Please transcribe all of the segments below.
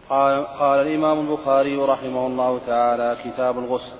قال الإمام البخاري رحمه الله تعالى: كتاب الغسل.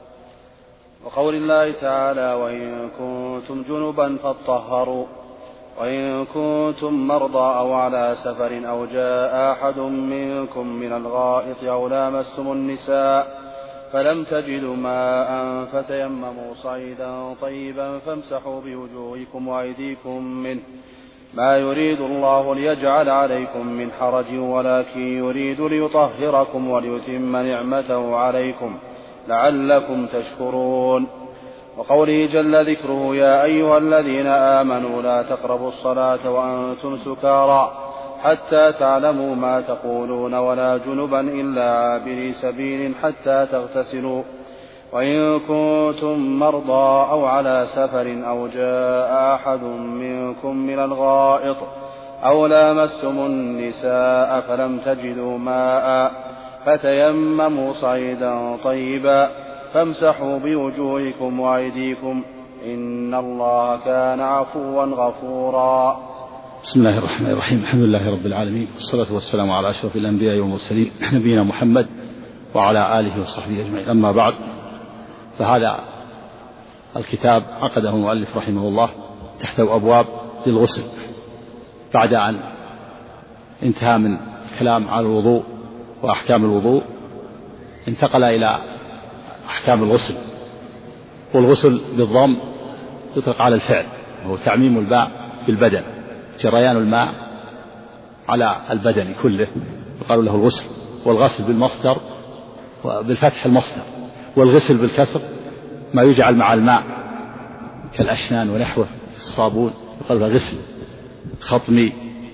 وقول الله تعالى: وإن كنتم جنبا فاطهروا، وإن كنتم مرضى أو على سفر أو جاء أحد منكم من الغائط أو لامستم النساء فلم تجدوا ماء فتيمموا صعيدا طيبا فامسحوا بوجوهكم وأيديكم منه، ما يريد الله ليجعل عليكم من حرج ولكن يريد ليطهركم وليتم نعمته عليكم لعلكم تشكرون. وقوله جل ذكره: يا أيها الذين آمنوا لا تقربوا الصلاة وأنتم سكارى حتى تعلموا ما تقولون ولا جنبا إلا عابري سبيل حتى تغتسلوا، وإن كنتم مرضى أو على سفر أو جاء أحد منكم من الغائط أو لامستم النساء فلم تجدوا ماء فتيمموا صعيدا طيبا فامسحوا بوجوهكم وأيديكم إن الله كان عفوا غفورا. بسم الله الرحمن الرحيم. الحمد لله رب العالمين، والصلاة والسلام على أشرف الأنبياء والمرسلين نبينا محمد وعلى آله وصحبه أجمعين. أما بعد، فهذا الكتاب عقده المؤلف رحمه الله تحت أبواب للغسل، بعد أن انتهى من الكلام على الوضوء وأحكام الوضوء انتقل إلى أحكام الغسل. والغسل بالضم يطلق على الفعل، وهو تعميم الماء بالبدن، جريان الماء على البدن كله يقال له الغسل. والغسل بالمصدر وبالفتح المصدر، والغسل بالكسر ما يجعل مع الماء كالأشنان ونحوه في الصابون يقال له غسل، خطمي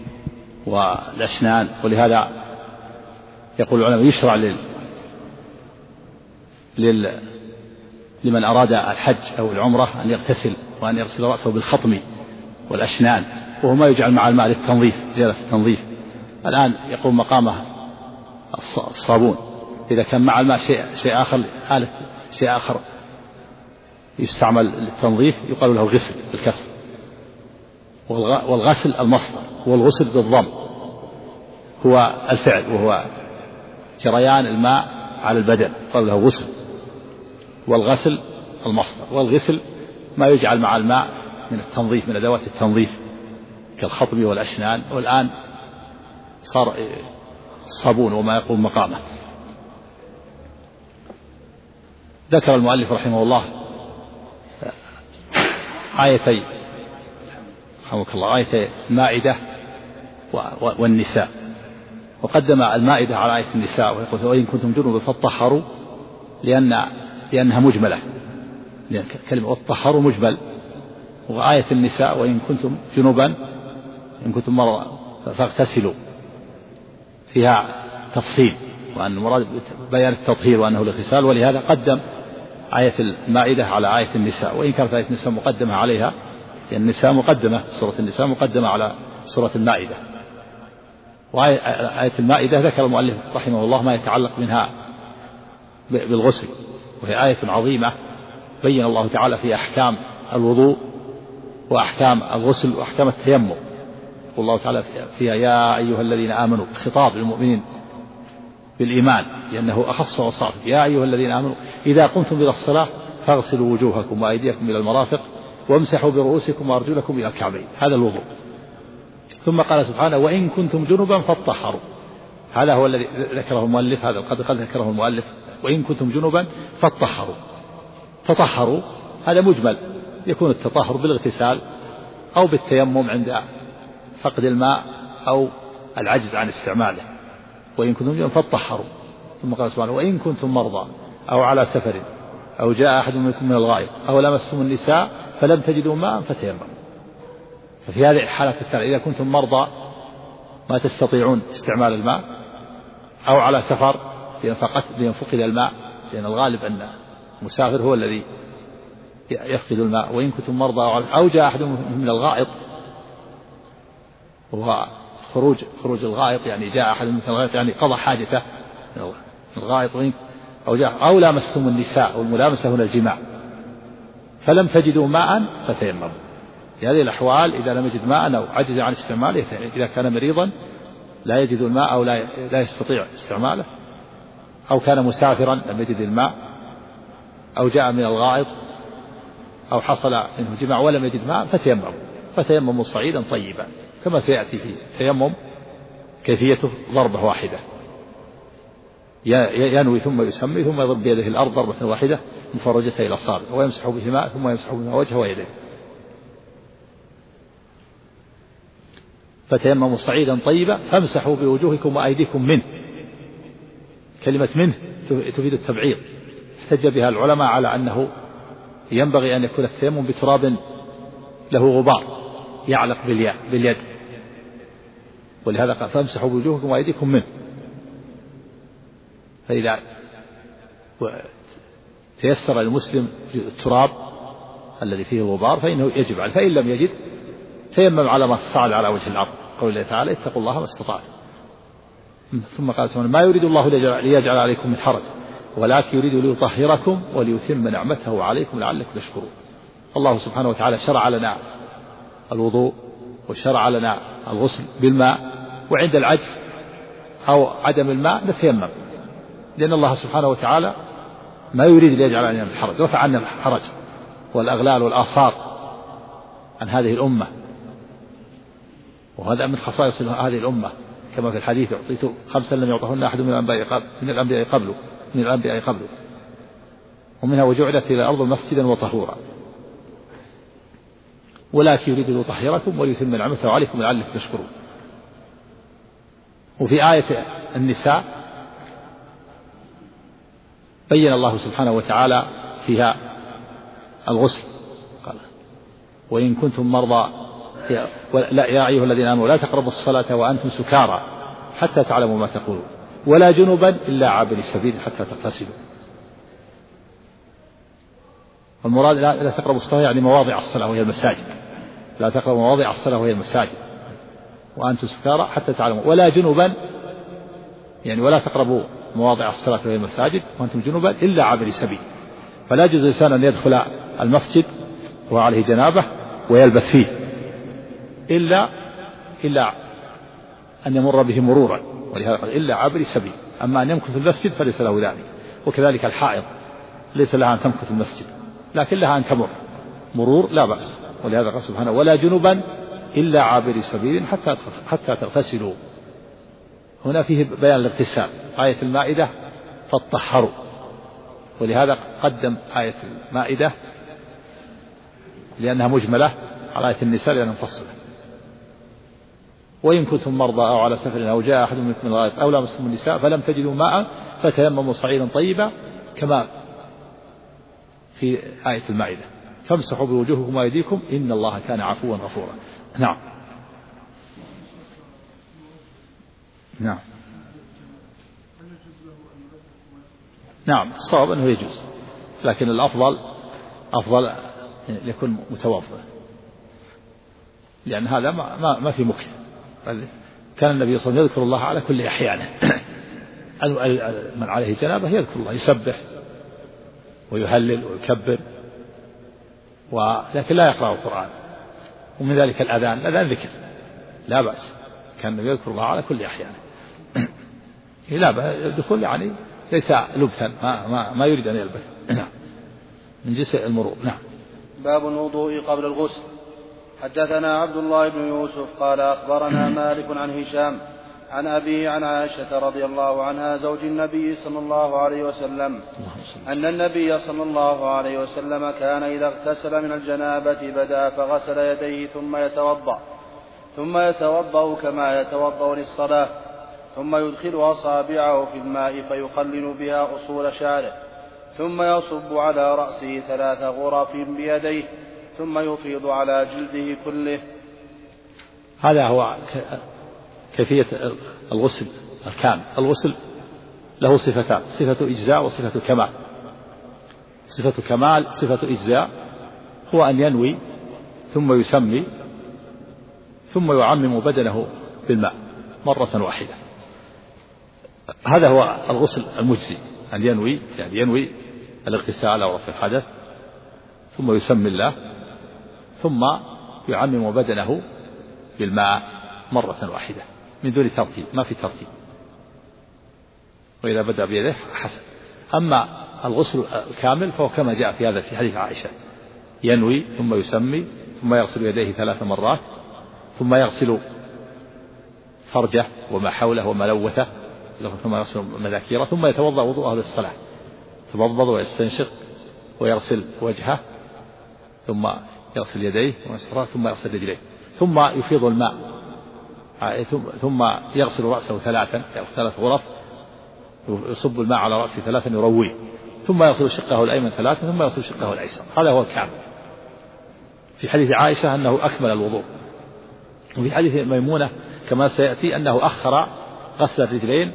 والأشنان. ولهذا يقول العلماء يشرع لمن أراد الحج أو العمرة أن يغتسل وأن يغسل رأسه بالخطم والأشنان، وهو ما يجعل مع الماء للتنظيف، زيادة التنظيف. الآن يقوم مقامه الصابون. إذا كان مع الماء شيء آخر يستعمل للتنظيف يقال له غسل بالكسر. والغسل المصدر، والغسل بالضم هو الفعل، وهو جريان الماء على البدن يقال له غسل. والغسل المصدر، والغسل ما يجعل مع الماء من التنظيف، من أدوات التنظيف كالخطب والأشنان. والآن صار الصابون وما يقوم مقامه. ذكر المؤلف رحمه الله آيتي المائدة والنساء، وقدم المائدة على آية النساء ويقول: وإن كنتم جنبا فاطهروا، لأنها مجملة، لأن كلمة الطهر مجمل. وآية النساء: وإن كنتم جنبا إن كنتم مرضى فاغتسلوا، فيها تفصيل، وأن المراد بيان التطهير وأنه الاغتسال. ولهذا قدم آية المائدة على آية النساء، وإن كانت آية النساء مقدمة عليها، لأن النساء مقدمة، سورة النساء مقدمة على سورة المائدة. وآية المائدة ذكر المؤلف رحمه الله ما يتعلق منها بالغسل، وهي آية عظيمة بين الله تعالى في أحكام الوضوء وأحكام الغسل وأحكام التيمم. يقول الله تعالى فيها: يا أيها الذين آمنوا، خطاب للمؤمنين بالإيمان لأنه أخص وصاف. يا أيها الذين آمنوا إذا قمتم إلى الصلاة فاغسلوا وجوهكم وأيديكم إلى المرافق وامسحوا برؤوسكم وأرجلكم إلى الكعبين. هذا الوضوء. ثم قال سبحانه: وإن كنتم جنبا فاطهروا. هذا هو الذي ذكره المؤلف، هذا قد ذكره المؤلف: وإن كنتم جنبا فاطهروا. تطهروا هذا مجمل، يكون التطهر بالاغتسال أو بالتيمم عند فقد الماء أو العجز عن استعماله. وإن كنتم جنبا فاطهروا. ثم قال سبحانه: وإن كنتم مرضى أو على سفر أو جاء أحد منكم من الغائط أو لمستم النساء فلم تجدوا ماء فتيمموا. ففي هذه الحالة الثالثة، إذا كنتم مرضى ما تستطيعون استعمال الماء، أو على سفر لأن فقد الماء، لأن الغالب أن المسافر هو الذي يفقد الماء. وإن كنتم مرضى أو جاء أحد من الغائط، وهو خروج الغائط، يعني جاء أحد من الغائط يعني قضى حاجته من الغائط، أو جاء أو لامستم النساء، والملامسة هنا الجماع، فلم تجدوا ماء فتيمموا. في هذه الأحوال إذا لم يجد ماء أو عجز عن استعماله، إذا كان مريضا لا يجد الماء أو لا يستطيع استعماله، أو كان مسافرا لم يجد الماء، أو جاء من الغائط، أو حصل منه جماع ولم يجد ماء، فتيمموا صعيدا طيبا، كما سيأتي في التيمم كيفيته ضربة واحدة، ينوي ثم يسمي ثم يضرب بيده الأرض ضربة واحدة مفرجة إلى الأصابع، ويمسح بهما ثم يمسح بهما وجهه ويديه. فتيمموا صعيدا طيبا فامسحوا بوجوهكم وأيديكم منه. كلمة منه تفيد التبعيض، احتج بها العلماء على أنه ينبغي أن يكون التيمم بتراب له غبار يعلق باليد، ولهذا قال فامسحوا بوجوهكم وأيديكم منه. فإذا تيسر المسلم التراب الذي فيه الغبار فإنه يجب عليه، فإن لم يجد تيمم على ما تصعد على وجه الأرض، قول الله تعالى اتقوا الله ما استطعتم. ثم قال سبحانه ما يريد الله ليجعل عليكم من حرج ولكن يريد ليطهركم وليتم نعمته عليكم لعلكم تشكرون. الله سبحانه وتعالى شرع لنا الوضوء وشرع لنا الغسل بالماء، وعند العجز أو عدم الماء نتيمم، لأن الله سبحانه وتعالى ما يريد ليجعل علينا من حرج، رفع عنا الحرج والأغلال والآثار عن هذه الأمة، وهذا من خصائص هذه الأمة كما في الحديث أعطيت 5 لم يعطهن أحد من الأنبياء قبله ومنها وجعلت إلى الأرض مسجدا وطهورا ولكن يريد ليطهركم وليتم نعمته عليكم لعلكم تشكرون. وفي آية النساء بين الله سبحانه وتعالى فيها الغسل، قال وإن كنتم مرضى يا أيها الذين آمنوا لا تقربوا الصلاة وأنتم سكارى حتى تعلموا ما تقولون ولا جنبا إلا عابري السبيل حتى تغتسلوا. والمراد لا تقربوا الصلاة يعني مواضع الصلاة وهي المساجد، لا تقربوا مواضع الصلاة وهي المساجد وأنتم سكارى حتى تعلموا، ولا جنبا يعني ولا تقربوا مواضع الصلاة وهي المساجد وأنتم جنبا إلا عابري سبيل. فلا يجوز الإنسان أن يدخل المسجد وعليه جنابه ويلبث فيه إلا أن يمر به مرورا، ولهذا قال إلا عابري سبيل. أما أن يمكث في المسجد فليس له ذلك. وكذلك الحائض ليس لها أن تمكث في المسجد لكن لها أن تمر مرور لا بأس، ولهذا قال سبحانه ولا جنبا إلا عابري سبيل حتى تغتسلوا. هنا فيه بيان الاغتسال. آية المائدة فاطهروا، ولهذا قدم آية المائدة لأنها مجملة على آية النساء لأنها مفصلة. وإن كنتم مرضى أو على سفر أو جاء أحد منكم من الغائط أو لامستم النساء فلم تجدوا ماء فتيمموا صعيدا طيبا كما في آية المائدة فامسحوا بوجوهكم وأيديكم إن الله كان عفوا غفورا. نعم الصواب أنه يجوز، لكن الأفضل يكون متوضئ، لأن هذا ما في مكث. كان النبي صلى الله عليه وسلم يذكر الله على كل أحيانه. من عليه جنابه يذكر الله يسبح ويهلل ويكبر لكن لا يقرأ القرآن. ومن ذلك الأذان ذكر لا بأس، كان النبي يذكر الله على كل أحيانه. لا الدخول يعني ليس لبثا، ما يريد أن يلبث. من جنس المرور. باب الوضوء قبل الغسل. حدثنا عبد الله بن يوسف قال أخبرنا مالك عن هشام عن أبيه عن عائشة رضي الله عنها زوج النبي صلى الله عليه وسلم أن النبي صلى الله عليه وسلم كان إذا اغتسل من الجنابة بدأ فغسل يديه ثم يتوضأ كما يتوضأ للصلاة، ثم يدخل أصابعه في الماء فيقلل بها أصول شعره، ثم يصب على رأسه 3 غرف بيديه، ثم يفيض على جلده كله. هذا هو كيفية الغسل الكامل. الغسل له صفتان: صفة إجزاء وصفة كمال. صفة كمال صفة إجزاء هو أن ينوي ثم يسمي ثم يعمم بدنه بالماء مرة واحدة. هذا هو الغسل المجزي، أن ينوي الاغتسال أو رفع الحدث ثم يسمي الله ثم يعمم بدنه بالماء مرة واحدة. من دون ترتيب، ما في ترتيب. وإذا بدأ بيده حسن. أما الغسل الكامل فهو كما جاء في هذا في حديث عائشة، ينوي ثم يسمي ثم يغسل يديه 3 مرات ثم يغسل فرجه وما حوله وملوثه ثم يغسل مذاكيره ثم يتوضأ وضوءه للصلاة، يتوضأ ويستنشق ويغسل وجهه ثم يغسل يديه ثم يغسل رجليه ثم يفيض الماء ثم يغسل رأسه 3 غرف، يصب الماء على رأسه 3 يرويه ثم يغسل شقه الأيمن 3 ثم يغسل شقه الأيسر. هذا هو الكامل. في حديث عائشة أنه أكمل الوضوء. وفي حديث ميمونة كما سيأتي أنه أخر غسل الرجلين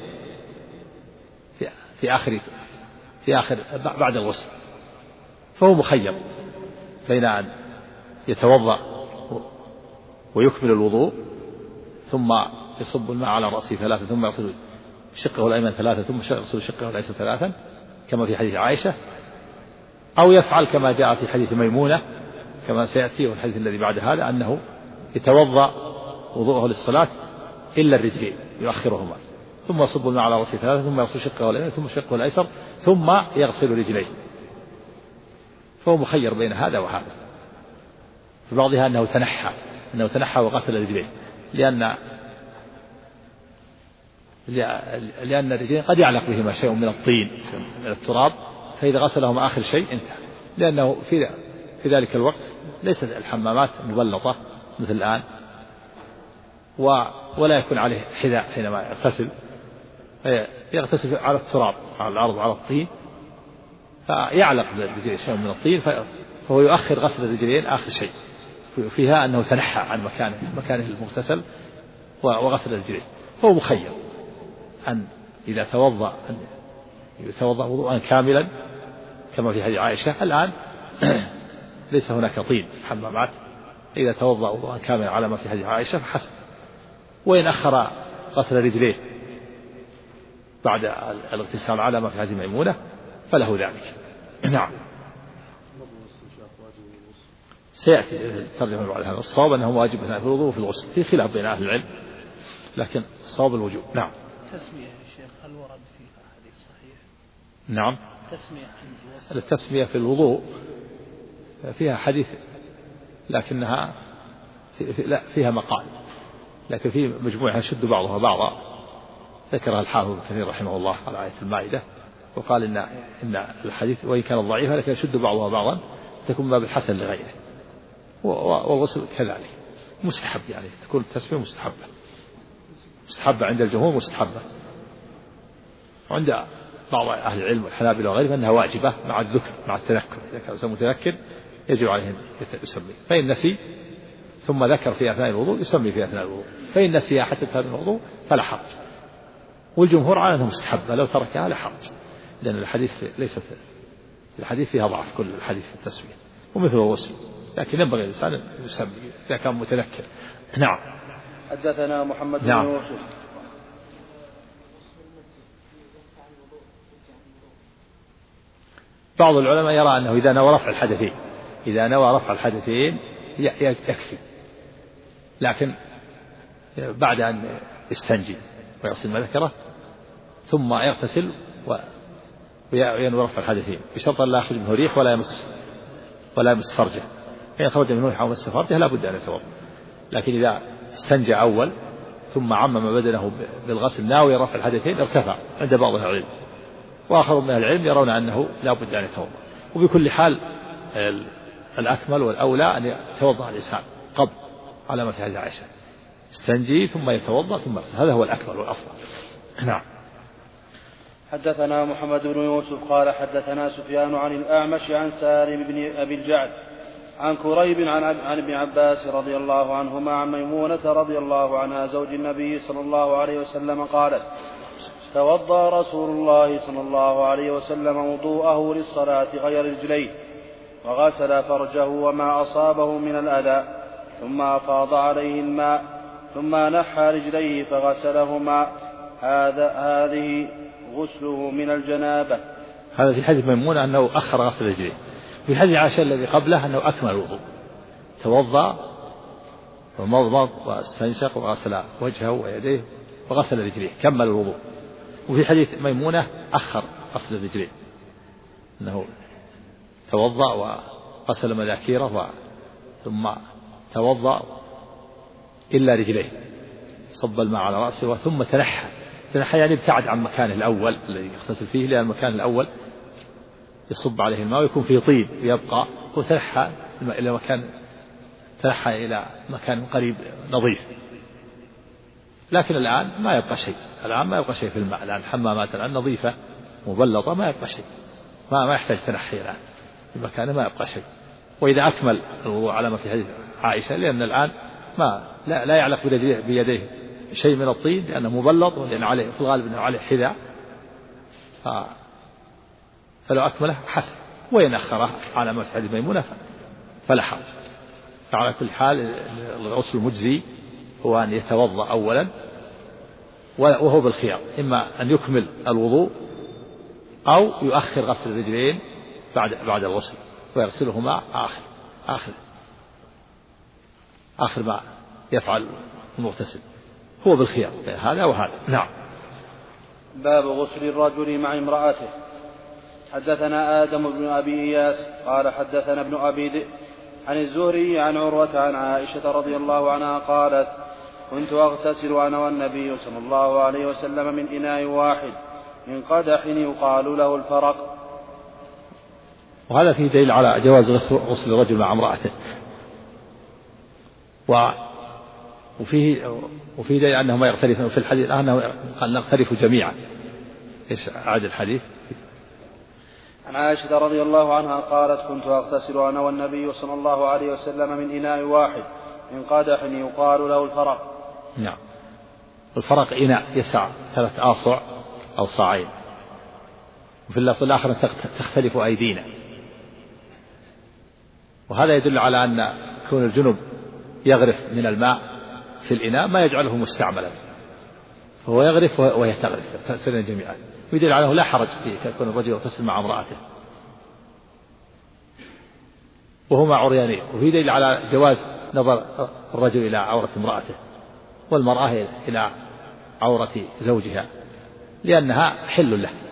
في آخر بعد الغسل، فهو مخير بين أن يتوضأ ويكمل الوضوء ثم يصب الماء على رأسه 3 ثم يغسل شقه الأيمن 3 ثم يغسل شقه الأيسر 3 كما في حديث عائشة، أو يفعل كما جاء في حديث ميمونة كما سيأتي والحديث الذي بعد هذا أنه يتوضأ وضوءه للصلاة إلا الرجلين يؤخرهما ثم يصب الماء على رأسه 3 ثم يغسل شقه الأيمن ثم شقه الأيسر ثم يغسل رجليه، فهو مخير بين هذا وهذا. في بعضها أنه تنحى وغسل رجليه لأن الرجلين قد يعلق بهما شيء من الطين من التراب، فإذا غسلهما آخر شيء انتهى، لأنه في ذلك الوقت ليست الحمامات مبلطة مثل الآن ولا يكون عليه حذاء حينما يغتسل على التراب على الأرض على الطين فيعلق بالرجلين شيء من الطين، فهو يؤخر غسل الرجلين آخر شيء. فيها أنه تنحى عن مكانه المغتسل وغسل الرجلين، فهو مخير أن إذا يتوضأ وضوءا كاملا كما في حديث عائشة. الآن ليس هناك طين في الحمامات، إذا توضأ وضوءا كاملا على ما في حديث عائشة فحسن. وإن أخر غسل رجليه بعد الاغتسال على ما في حديث ميمونة فله ذلك. نعم. سيأتي الترجمة بعد هذا. الصواب أنه واجب في الوضوء وفي الغسل، في خلاف بين أهل العلم لكن الصواب الوجوب. نعم. تسمية يا شيخ هل ورد فيها حديث صحيح؟ نعم. التسمية في الوضوء فيها حديث لكنها فيها مقال، لكن في مجموعها يشد بعضها بعضا. ذكرها الحافظ ابن كثير رحمه الله على آية المائدة وقال إن الحديث وإن كان ضعيفا لكن يشد بعضها بعضا تكون باب الحسن لغيره. والغسل كذلك مستحب، يعني تكون التسمية مستحبة عند الجمهور مستحبة، وعند بعض أهل العلم والحنابلة وغيرهم أنها واجبة مع الذكر مع التذكر. إذا كان الإنسان متذكر يجب عليه أن يسمي، فإن نسي ثم ذكر في أثناء الوضوء يسمي في أثناء الوضوء، فإن نسي حتى في الوضوء فلا حرج. والجمهور على أنها مستحبة لو تركها لا حرج، لأن الحديث فيها ضعف كل الحديث في التسمية ومثل الغسل، لكن ينبغي الإنسان أن يسمي إذا كان متذكر. نعم. حدثنا محمد بن يوسف. بعض العلماء يرى أنه إذا نوى رفع الحدثين يكفي، لكن بعد أن يستنجي ويغسل ما ذكره ثم يغتسل وينوي رفع الحدثين بشرط أن لا يخرج منه ريح ولا يمس فرجه. فإن خرج منه ريح أو مس فرجه لا بد أن يتوضأ. لكن إذا استنجى أول ثم عمم بدنه بالغسل ناوي رفع الحدثين ارتفع عند بعض أهل العلم، وآخر من أهل العلم يرون أنه لا بد أن يتوضأ. وبكل حال الأكمل والأولى أن يتوضأ الإنسان قبل على ما في حديث عائشة، استنجي ثم يتوضأ ثم يغتسل، هذا هو الأكمل والأفضل. نعم. حدثنا محمد بن يوسف قال حدثنا سفيان عن الأعمش عن سالم بن أبي الجعد عن كريب عن ابن عباس رضي الله عنهما عن ميمونة رضي الله عنها زوج النبي صلى الله عليه وسلم قالت: توضأ رسول الله صلى الله عليه وسلم وضوءه للصلاة غير رجليه وغسل فرجه وما أصابه من الأذى ثم أفاض عليه الماء ثم نحى رجليه فغسلهما. هذه غسله من الجنابة. هذا في حديث ميمونة أنه أخر غسل رجليه. في حديث عائشة الذي قبله أنه أكمل الوضوء، توضأ ومضمض واستنشق وغسل وجهه ويديه وغسل رجليه، كمل الوضوء. وفي حديث ميمونة أخر غسل الرجلين، أنه توضأ وغسل مذاكيره ثم توضأ إلا رجليه، صب الماء على رأسه ثم تنحى يعني ابتعد عن مكانه الأول الذي يغتسل فيه، لأن المكان الأول يصب عليه الماء ويكون فيه طين ويبقى، وتنحى إلى مكان قريب نظيف. لكن الآن ما يبقى شيء في الماء، الآن الحمامات الآن نظيفة مبلطة، ما يبقى شيء، ما يحتاج تنحي الآن في مكانه، ما يبقى شيء. وإذا أكمل الوضوء على ما في حديث عائشة، لأن الآن لا يعلق بيديه شيء من الطين لأنه مبلط، ولأن عليه في الغالب أنه عليه حذاء، فلو أكمله حسن، وإن أخره على ما في حديث ميمونة فلا حرج. فعلى كل حال الغسل المجزي هو أن يتوضأ أولا، وهو بالخيار، إما أن يكمل الوضوء أو يؤخر غسل الرجلين بعد الغسل، ويغسلهما آخر ما يفعل المغتسل، هو بالخيار هذا وهذا. نعم. باب غسل الرجل مع امرأته. حدثنا آدم بن أبي إياس قال حدثنا ابن أبي ذئب عن الزهري عن عروة عن عائشة رضي الله عنها قالت: كنت أغتسل أنا والنبي صلى الله عليه وسلم من إناء واحد من قدح يقال له الفرق. وهذا فيه دليل على جواز غسل الرجل مع امرأته، وفيه دليل أنهما يغترفون في الحديث أنه قال نغترف جميعا. إيش عاد الحديث؟ عن عائشة رضي الله عنها قالت: كنت أغتسل أنا والنبي صلى الله عليه وسلم من إناء واحد من قدح يقال له الفرق. نعم. الفرق إناء يسع 3 آصع أو صاعين، وفي اللفظ الآخر تختلف أيدينا. وهذا يدل على أن كون الجنب يغرف من الماء في الإناء ما يجعله مستعملا، فهو يغرف وهي تغرف تغتسلن جميعا، ويدل على أنه لا حرج في كون الرجل يغتسل مع امرأته وهما عريانين. وفي دليل على جواز نظر الرجل إلى عورة امرأته والمرأة إلى عورة زوجها، لأنها حل له،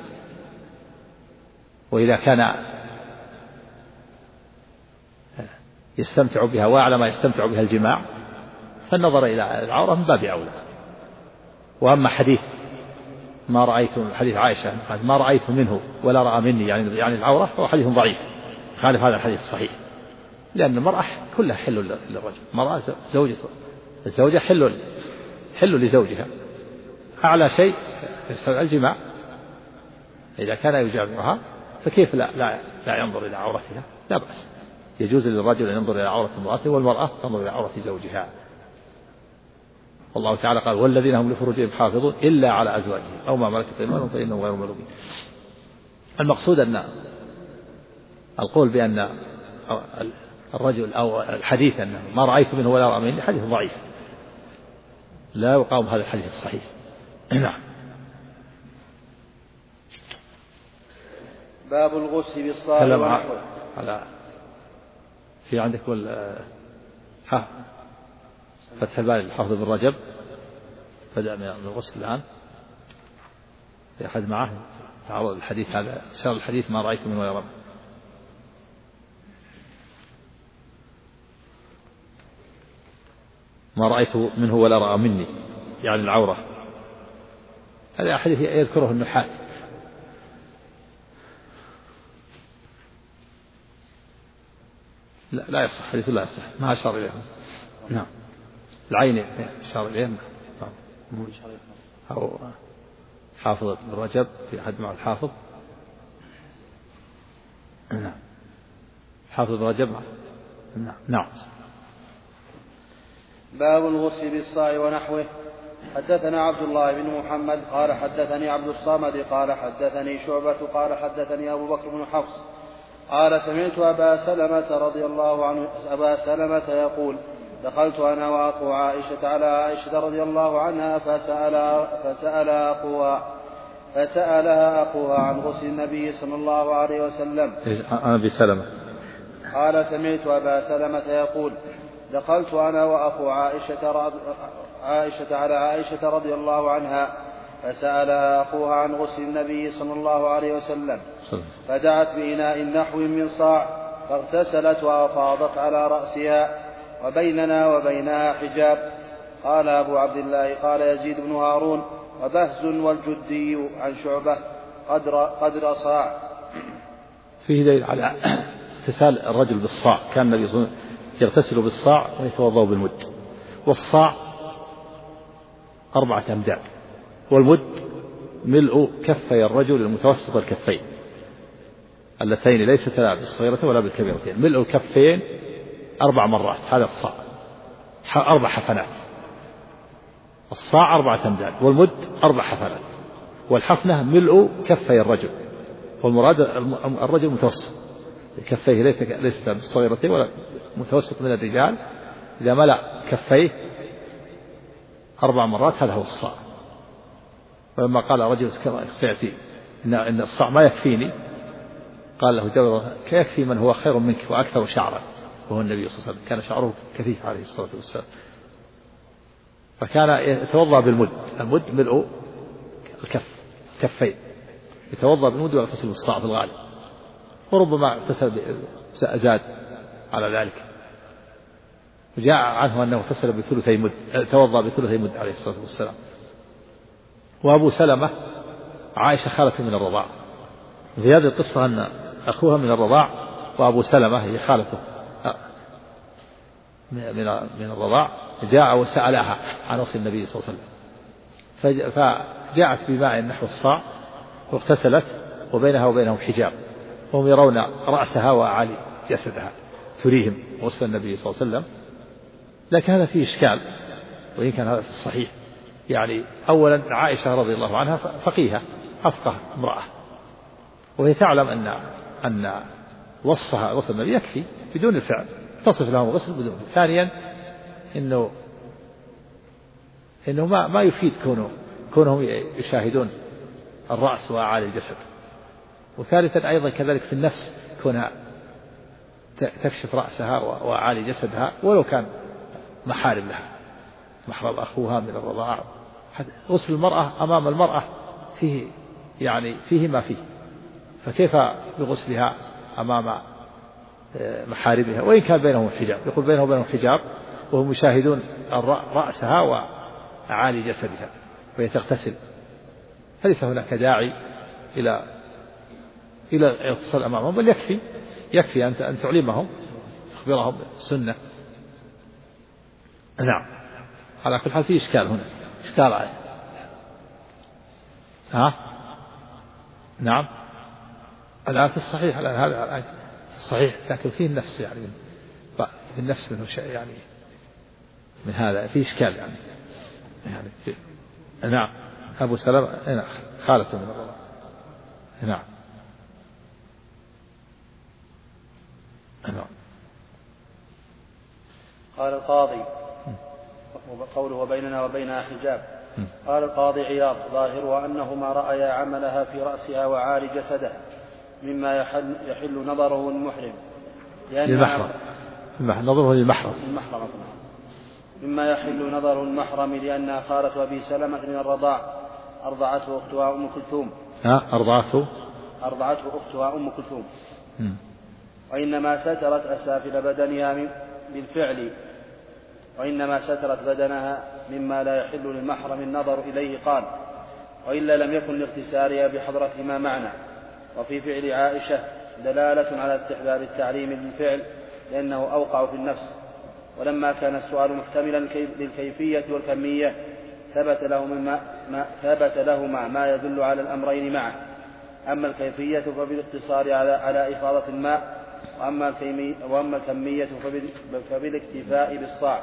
وإذا كان يستمتع بها وأعلى ما يستمتع بها الجماع، فالنظر إلى العورة من باب أولى. وأما حديث ما رأيت، حديث عائشة ما رأيت منه ولا رأى مني يعني العورة، هو حديث ضعيف خالف هذا الحديث الصحيح، لأن المرأة كلها حل للرجل، المرأة الزوجة حل لزوجها، أعلى شيء الجماع. إذا كان يجامعها فكيف لا ينظر إلى عورتها؟ لا بأس، يجوز للرجل أن ينظر إلى عورة امرأته، والمرأة تنظر إلى عورة زوجها. والله تعالى قال: والذين هم لفروجهم حافظون إلا على أزواجهم أو ما ملكت أيمانهم فإنهم غير ملومين. المقصود أن القول بأن الرجل أو الحديث أنه ما رأيت منه ولا رأى مني حديث ضعيف، لا يقام هذا الحديث الصحيح. نعم. باب الغسل بالصاع ونحوه. في عندك فتح الباري الحافظ بن رجب بدأ من الغسل الآن، في أحد معه تعرض الحديث هذا، شر الحديث ما رأيت منه ولا رأى، ما رأيت منه ولا رأى مني يعني العورة. هذا حديث يذكره النحاة. لا يصح، حديث لا يصح، ما أشار إليه. نعم. العين أشار إليه أو حافظ ابن رجب في أحد مع الحافظ. نعم. حافظ ابن رجب. نعم. باب الغسل بالصاع ونحوه. حدثنا عبد الله بن محمد قال حدثني عبد الصمد قال حدثني شعبة قال حدثني أبو بكر بن حفص قال: سمعت أبا سلمة رضي الله عنه أبا سلمة يقول: دخلت أنا وأخو عائشة على عائشة رضي الله عنها فسألها أخوها عن غسل النبي صلى الله عليه وسلم. أبي سلمة قال: سمعت أبا سلمة يقول: دخلت أنا وأخو عائشة رضي الله عنها فسألها أخوها عن غسل النبي صلى الله عليه وسلم فدعت بإناء نحو من صاع فاغتسلت وأفاضت على رأسها وبيننا وبينها حجاب. قال أبو عبد الله قال يزيد بن هارون وبهز والجدي عن شعبة قدر صاع. فيه دليل على اغتسال الرجل بالصاع. كان النبي يغتسل بالصاع ويتوضأ بالمد، والصاع 4 أمداد، والمد ملء كفي الرجل المتوسط الكفين اللتين ليست لا بالصغيرة ولا بالكبيرتين، ملء الكفين 4 مرات، هذا الصاع 4 حفنات. الصاع 4 أمداد والمد 4 حفنات، والحفنة ملء كفي الرجل، والمراد الرجل متوسط كفيه ليست بالصغيرتين ولا متوسط من الرجال، إذا ملأ كفيه 4 مرات هذا هو الصاع. ولما قال رجل سيأتي إن الصاع ما يكفيني، قال له جابر كيكفي من هو خير منك وأكثر شعرا، وهو النبي صلى الله عليه وسلم كان شعره كثيف عليه الصلاة والسلام. فكان يتوضأ بالمد، المد ملء كفين، يتوضأ بالمد ويغتسل بالصاع في الغالب، وربما اغتسل زاد على ذلك. وجاء عنه أنه اغتسل بثلثي مد، توضأ بثلثي مد عليه الصلاة والسلام. وأبو سلمة عائشة خالته من الرضاع، في هذه القصة أن أخوها من الرضاع وأبو سلمة هي خالته من الرضاع، جاء وسألها عن غسل النبي صلى الله عليه وسلم، فجاءت بماء نحو الصاع واغتسلت وبينها وبينهم حجاب، وهم يرون رأسها وأعالي جسدها تريهم غسل النبي صلى الله عليه وسلم. لكن هذا فيه إشكال، وإن كان هذا في الصحيح. يعني أولا عائشة رضي الله عنها فقيهة أفقه امرأة، وهي تعلم أن وصفها غسل النبي يكفي بدون الفعل، تصف لهم غسل بدون. ثانيا إنه ما يفيد كونهم يشاهدون الرأس وأعالي الجسد. وثالثا أيضا كذلك في النفس، كونها تكشف رأسها وأعالي جسدها ولو كان محارم لها، محرم أخوها من الرضاعة. غسل المرأة أمام المرأة فيه ما فيه، فكيف بغسلها أمام محارمها وإن كان بينهم حجاب؟ يقول بينه وبينهم حجاب وهم يشاهدون رأسها وأعالي جسدها وهي تغتسل، فليس هناك داعي إلى الاغتسال أمامهم، بل يكفي أن تعلمهم تخبرهم بالسنة. نعم. على كل حال في إشكال هنا، إشكال عليه. نعم. الآن في الصحيح، الآن هذا الآن صحيح، لكن فيه النفس يعني في النفس منه شيء يعني من هذا في إشكال يعني نعم. أبو سلمة خالته من الرضاعة. نعم. قال القاضي قوله وبيننا وبينها حجاب. قال القاضي عياض ظاهرها أنهما رأيا عملها في رأسها وعالي جسدها مما يحل نظره المحرم نظره للمحرم مما يحل نظر المحرم، لأنها خالة أبي سلمة من الرضاع أرضعته أختها أم كلثوم. أرضعته أختها أم كلثوم. وإنما سترت أسافل بدنها بالفعل، وإنما سترت بدنها مما لا يحل للمحرم النظر إليه. قال وإلا لم يكن لاغتسالها بحضرتهما معنى. وفي فعل عائشة دلالة على استحباب التعليم بالفعل لأنه أوقع في النفس. ولما كان السؤال محتملا للكيفية والكمية ثبت لهما ما يدل على الأمرين معه. أما الكيفية فبالاقتصار على إفاضة الماء، وأما الكمية فبالاكتفاء بالصاع.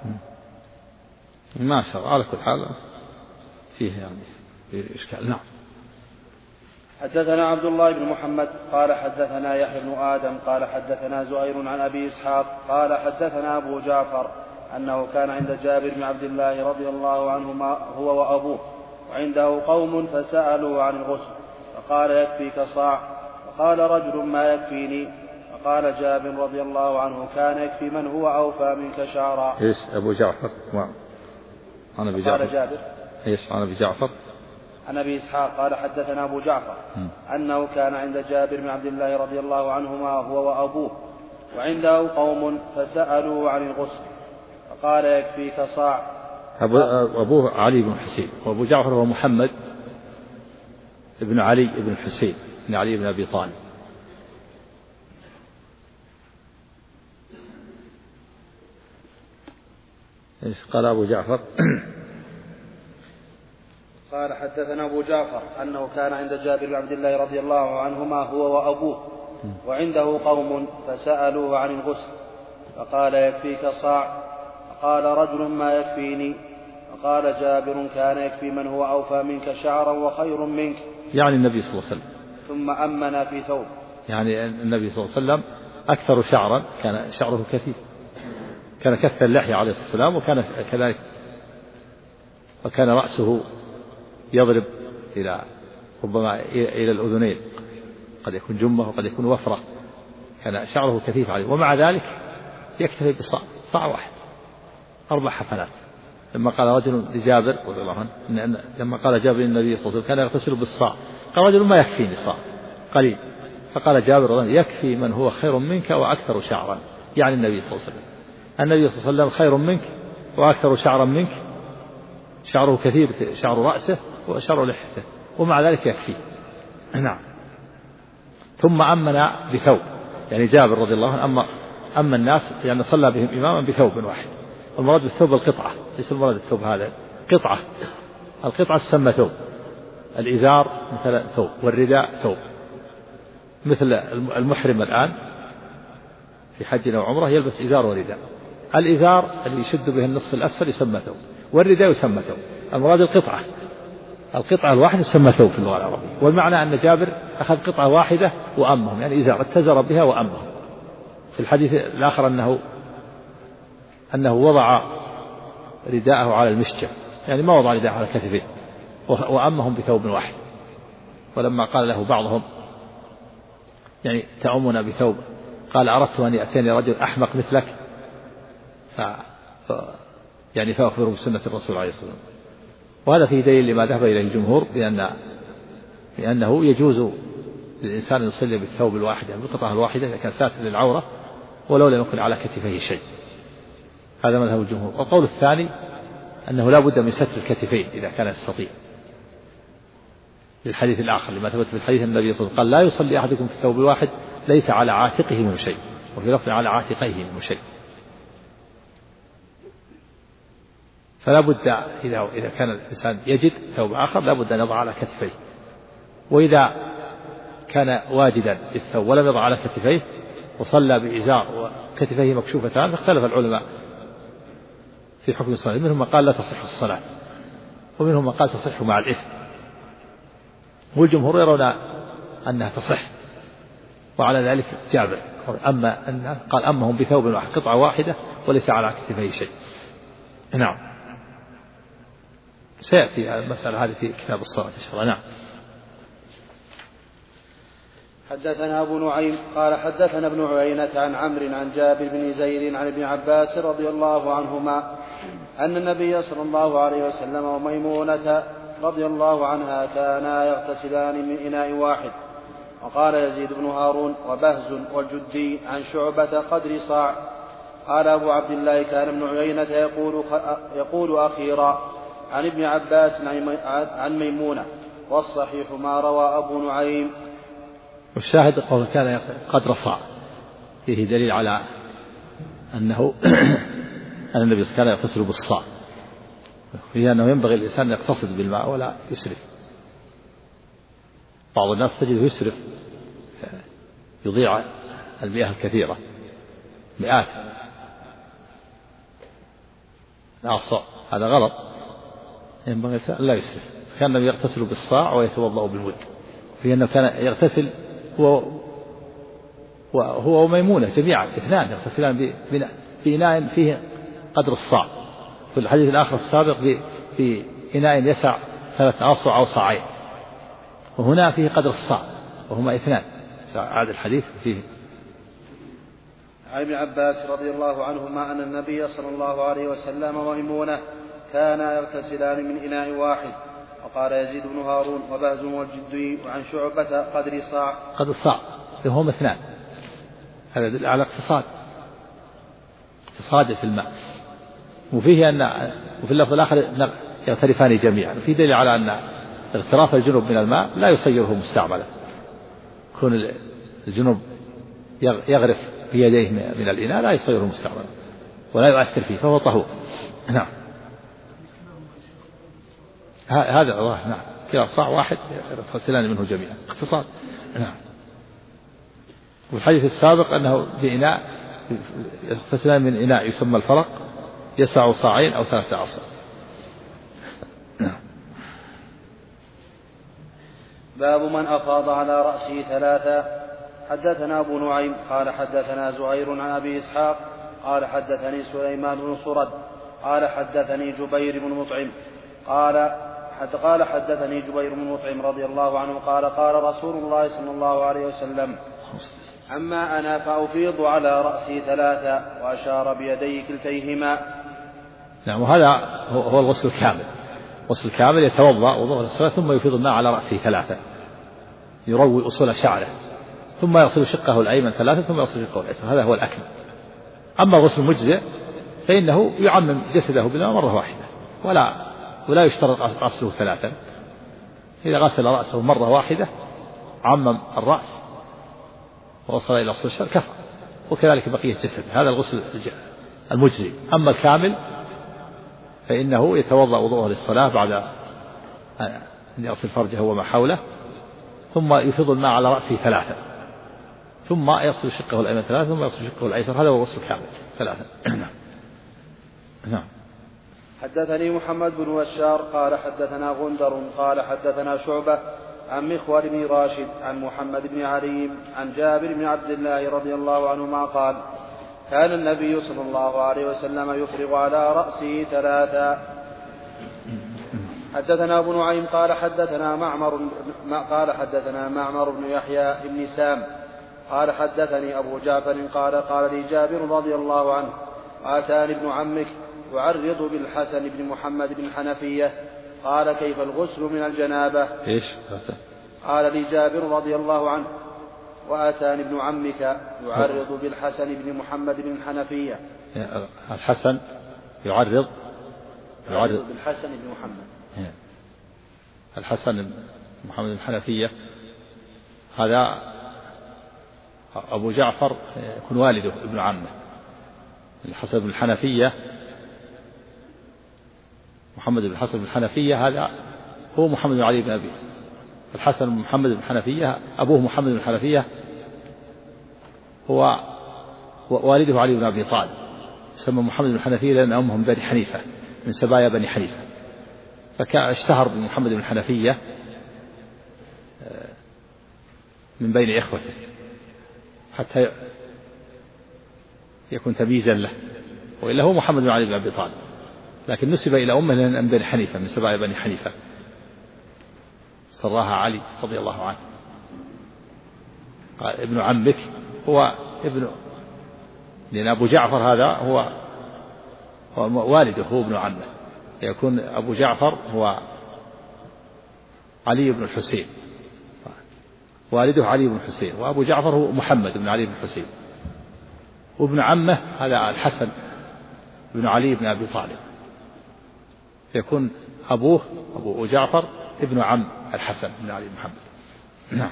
ما شاء الله. على كل حال فيه في إشكال. نعم. حدثنا عبد الله بن محمد قال حدثنا يحيى بن آدم قال حدثنا زهير عن أبي إسحاق قال حدثنا أبو جعفر أنه كان عند جابر بن عبد الله رضي الله عنهما هو وأبوه وعنده قوم فسألوا عن الغسل فقال يكفيك صاع، فقال رجل ما يكفيني، قال جابر رضي الله عنه كان يكفي من هو أوفى منك شعرا. إيش أبو جعفر عن أبي جعفر. قال جابر إيش عن أبي جعفر عن أبي إسحاق قال حدثنا أبو جعفر أنه كان عند جابر بن عبد الله رضي الله عنهما هو وأبوه وعنده قوم فسألوه عن الغسل فقال يكفيك صاع. أبوه علي بن حسين وأبو جعفر هو محمد ابن علي بن حسين بن علي بن أبي طالب. قال أبو جعفر قال حدثنا أبو جعفر أنه كان عند جابر بن عبد الله رضي الله عنهما هو وأبوه وعنده قوم فسألوه عن الغسل فقال يكفيك صاع. فقال رجل ما يكفيني. فقال جابر كان يكفي من هو أوفى منك شعرا وخير منك يعني النبي صلى الله عليه وسلم. ثم أمن في ثوب. يعني النبي صلى الله عليه وسلم أكثر شعرا كان شعره كثيف كان كث اللحية عليه الصلاة والسلام وكان كذلك وكان رأسه يضرب إلى ربما إلى الأذنين قد يكون جمة وقد يكون وفرة كان شعره كثيف عليه ومع ذلك يكتفي بصاع واحد 4 حفنات. لما قال رجل لجابر رضي الله عنه لما قال جابر النبي صلى الله عليه وسلم كان يغتسل بالصاع قال رجل ما يكفيني صاع قليل. فقال جابر رضي الله عنه يكفي من هو خير منك وأكثر شعرا يعني النبي صلى الله عليه وسلم. النبي صلى الله عليه وسلم خير منك وأكثر شعرا منك شعره كثير شعر رأسه وشعر لحيته ومع ذلك يكفي. نعم. ثم أمن بثوب يعني جابر رضي الله عنه أما الناس يعني صلى بهم إماما بثوب واحد. المراد بالثوب القطعة ليس المراد الثوب هذا قطعة. القطعة تسمى ثوب. الإزار مثل ثوب والرداء ثوب مثل المحرم الآن في حج أو عمره يلبس إزار ورداء. الإزار اللي يشد به النصف الأسفل يسمى ثوب والرداء يسمى ثوب. المراد القطعة الواحدة تسمى ثوب في اللغة العربية. والمعنى أن جابر أخذ قطعة واحدة وأمهم يعني إزار اتزر بها وأمهم. في الحديث الآخر أنه وضع رداءه على المشجع يعني ما وضع رداءه على كتفه وأمهم بثوب واحد. ولما قال له بعضهم يعني تأمنا بثوب قال أردت أن يأتيني رجل أحمق مثلك فأخبره بسنة الرسول عليه الصلاة والسلام. وهذا فيه دليل لما ذهب إليه الجمهور بأنه يجوز للإنسان أن يصلي بالثوب الواحد يعني بالقطعة الواحدة إذا كان ساتر للعورة ولو لم يكن على كتفيه شيء. هذا مذهب الجمهور. والقول الثاني أنه لا بد من ستر الكتفين إذا كان يستطيع للحديث الآخر لما ثبت في الحديث النبي صلى الله عليه وسلم قال لا يصلي أحدكم في الثوب الواحد ليس على عاتقه من شيء وفي لفظ على عاتقيه من شيء. فلا بد إذا كان الإنسان يجد ثوب آخر لا بد أن يضع على كتفيه. وإذا كان واجدا الثوب ولم يضع على كتفيه وصلى بإزار وكتفيه مكشوفتان فاختلف العلماء في حكم الصلاة. منهم من قال لا تصح الصلاة ومنهم من قال تصح مع الإثم والجمهور يرون أنها تصح. وعلى ذلك جابر قال أمهم بثوب واحد قطعة واحدة وليس على كتفيه شيء. نعم. سيأتي المسألة هذه في كتاب الصلاة إن شاء الله. نعم. حدثنا أبو نعيم قال حدثنا ابن عيينة عن عمرو عن جابر بن زيد عن ابن عباس رضي الله عنهما أن النبي صلى الله عليه وسلم وميمونة رضي الله عنها كانا يغتسلان من إناء واحد. وقال يزيد بن هارون وبهز والجدي عن شعبة قدر صاع. قال أبو عبد الله كان ابن عيينة يقول أخيرا عن ابن عباس عن ميمونة والصحيح ما روى أبو نعيم. والشاهد قول كان قدر صاع فيه دليل على أنه أن النبي كان يغتسل بالصاع فيه أنه ينبغي الإنسان أن يقتصد بالماء ولا يسرف. بعض الناس تجده يسرف يضيع المياه الكثيرة مئات الصاع هذا غلط. ينبغي الإنسان لا يسرف. كان يغتسل بالصاع ويتوضأ بالمد فيه أنه كان يغتسل وهو وميمونة جميعا اثنان يغتسلان بإناء فيه قدر الصاع. في الحديث الآخر السابق بإناء يسع 3 أصع أو صاعين وهنا فيه قدر الصاع وهما اثنان. عاد الحديث فيه عن ابن عباس رضي الله عنهما أن النبي صلى الله عليه وسلم وميمونة كانا يغتسلان من إناء واحد. وقال يزيد بن هارون وبهز والجدي وعن شعبة قدر صاع. قدر صاع هم اثنان، هذا يدل على اقتصاد في الماء. وفيه وفي اللفظ الآخر يغترفان جميعا، وفي دليل على أن اغتراف الجنوب من الماء لا يصيره مستعملا، يكون الجنوب يغرف بيديه من الإناء لا يصيره مستعملا ولا يؤثر فيه فهو طهور. نعم هذا الله. نعم كلا صاع واحد يغتسلان منه جميعا اقتصاد. نعم. والحديث السابق أنه بإناء يغتسلان من إناء يسمى الفرق يسع صاعين أو 3 أصاع. نعم. باب من أفاض على رأسه 3. حدثنا أبو نعيم قال حدثنا زهير عن أبي إسحاق قال حدثني سليمان بن صرد قال حدثني جبير بن مطعم قال حدثني جبير بن مطعم رضي الله عنه قال قال رسول الله صلى الله عليه وسلم أما أنا فأفيض على رأسي 3 وأشار بيدي كلتيهما. نعم. وهذا هو الغسل الكامل. الغسل الكامل يتوضأ وضوء الصلاة ثم يفيض الماء على رأسه 3، يروي أصول شعره ثم يغسل شقه الأيمن 3 ثم يغسل شقه الأيسر، هذا هو الأكمل. أما الغسل المجزئ فإنه يعمم جسده بالماء مرة واحدة ولا يشترط غسله 3. إذا غسل رأسه مرة واحدة عمم الرأس ووصل إلى أصل الشعر كفى، وكذلك بقية جسده، هذا الغسل المجزئ. أما الكامل فإنه يتوضأ وضوءه للصلاة بعد أن يغسل فرجه وما حوله ثم يفيض الماء على رأسه 3 ثم يغسل شقه الأيمن 3 ثم يغسل شقه الأيسر، هذا هو الغسل الكامل 3. نعم. حدثني محمد بن بشار قال حدثنا غندر قال حدثنا شعبة عن مخور بن راشد عن محمد بن علي عن جابر بن عبد الله رضي الله عنهما قال كان النبي صلى الله عليه وسلم يفرغ على رأسه 3. حدثنا أبو نعيم قال حدثنا معمر بن يحيى بن سام قال حدثني أبو جعفر قال لي جابر رضي الله عنه آتاني ابن عمك يعرض بالحسن بن محمد بن حنفية قال كيف الغسل من الجنابة؟ إيش؟ قال لي جابر رضي الله عنه وآتاني ابن عمك يعرض بالحسن بن محمد بن حنفية. الحسن يعرض بالحسن بن محمد. الحسن بن محمد بن حنفية هذا أبو جعفر يكون والده ابن عمه. الحسن بن الحنفية محمد بن الحسن بن الحنفية هذا هو محمد بن علي بن أبي الحسن بن محمد بن الحنفية، أبوه محمد بن الحنفية هو والده علي بن أبي طالب، سمى محمد بن الحنفية لأن أمهم بني حنيفة من سبايا بني حنيفة، فكان اشتهر بمحمد بن الحنفية من بين إخوته حتى يكون تمييزا له، وإلا هو محمد بن علي بن أبي طالب، لكن نسب إلى أمه لأن بني حنيفة من سبايا بني حنيفة صراها علي رضي الله عنه. قال ابن عمك هو ابن، لأن أبو جعفر هذا هو والده هو ابن عمه، يكون أبو جعفر هو علي بن الحسين، والده علي بن الحسين، وأبو جعفر هو محمد بن علي بن الحسين، وابن عمه هذا الحسن بن علي بن أبي طالب، يكون أبوه أبو جعفر ابن عم الحسن بن علي بن محمد. نعم.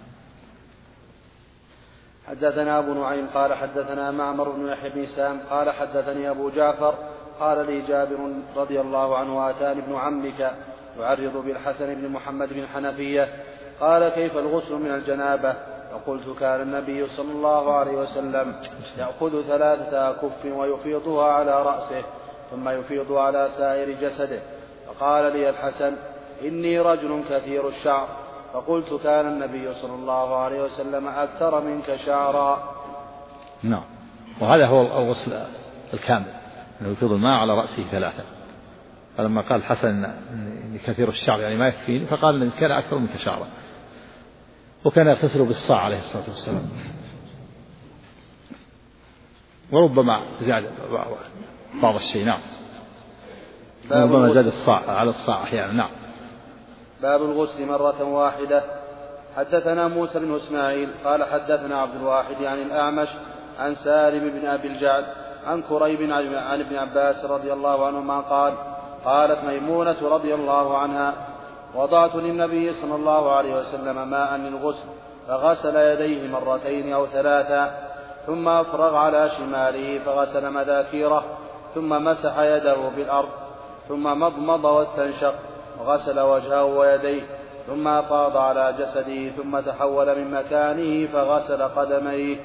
حدثنا أبو نعيم قال حدثنا معمر بن يحيى بن سام قال حدثني أبو جعفر قال لي جابر رضي الله عنه آتاني ابن عمك يعرض بالحسن بن محمد بن حنفية قال كيف الغسل من الجنابة؟ فقلت كان النبي صلى الله عليه وسلم يأخذ 3 أكف ويفيضها على رأسه ثم يفيض على سائر جسده. فقال لي الحسن إني رجل كثير الشعر، فقلت كان النبي صلى الله عليه وسلم أكثر منك شعرا. نعم. وهذا هو الغسل الكامل، أنه يفيض الماء على رأسه 3. فلما قال الحسن إني كثير الشعر يعني ما يكفيني، فقال إن كان أكثر منك شعرا، وكان يغتسل بالصاع عليه الصلاة والسلام. وربما زاد بعض الشيء. نعم. ربما زاد الصاع على الصاع أحيانا. نعم. باب الغسل مرة واحدة. حدثنا موسى بن إسماعيل قال حدثنا عبد الواحد عن الأعمش عن سالم بن أبي الجعد عن كريب عن ابن عباس رضي الله عنهما قال قالت ميمونة رضي الله عنها وضعت للنبي صلى الله عليه وسلم ماء للغسل فغسل يديه مرتين أو ثلاثا ثم أفرغ على شماله فغسل مذاكيره ثم مسح يده بالأرض ثم مضمض واستنشق وغسل وجهه ويديه ثم أفاض على جسده ثم تحول من مكانه فغسل قدميه.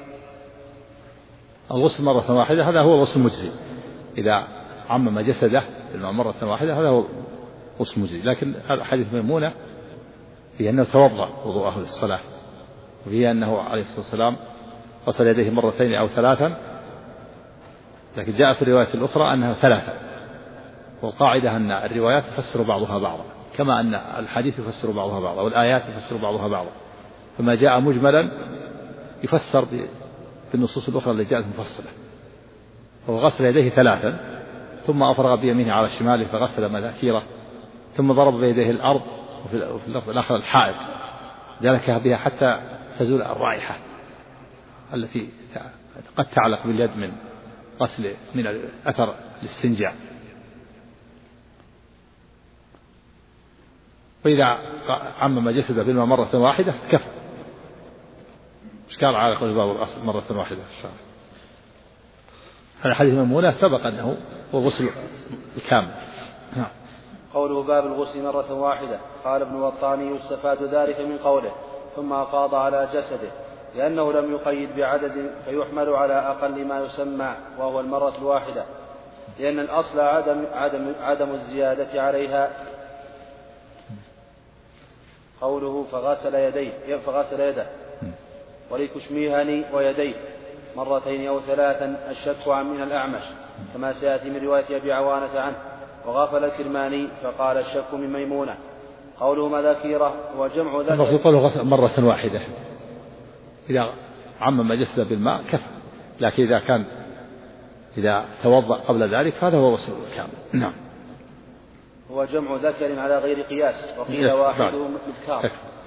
الغسل مرة واحدة هذا هو الغسل المجزي، إذا عمم جسده مرة واحدة هذا هو الغسل المجزي. لكن حديث ميمونة فيه أنه توضأ وضوءه للصلاة، وفيه أنه عليه الصلاة والسلام غسل يديه مرتين أو ثلاثا، لكن جاء في الرواية الأخرى أنها ثلاثة. والقاعدة أن الروايات تفسر بعضها بعضا، كما أن الحديث يفسر بعضها بعضا والآيات يفسر بعضها بعضا، فما جاء مجملا يفسر بالنصوص الأخرى التي جاءت مفصلة. وغسل يديه ثلاثا ثم أفرغ بيمينه على شماله فغسل مذاكيره ثم ضرب بيديه الأرض، وفي اللفظ الآخر الحائط، ذلك بها حتى تزول الرائحة التي قد تعلق باليد من غسل من أثر الاستنجاء. وإذا عمم جسده بالماء مرة واحدة كفى. إشكال على قول باب الأصل مرة واحدة. هذا حديث ميمونة سبق أنه هو الغسل الكامل. قوله باب الغسل مرة واحدة. قال ابن وطاني يستفاد ذلك من قوله ثم أفاض على جسده، لأنه لم يقيد بعدد فيحمل على أقل ما يسمى وهو المرة الواحدة، لأن الأصل عدم الزيادة عليها. قوله فغسل يده ولكشميهني ويديه مرتين أو ثلاثا الشك عن من الأعمش كما سيأتي من رواية أبي عوانة عنه، وغفل الكرماني فقال الشك من ميمونة. قوله مذاكيره وجمع ذكر. قوله غسل مرة واحدة، إذا عمم جسده بالماء كفى، لكن إذا توضأ قبل ذلك فهذا هو غسل الكامل. نعم. هو جمع ذكر على غير قياس، وقيل واحدهم مذكار.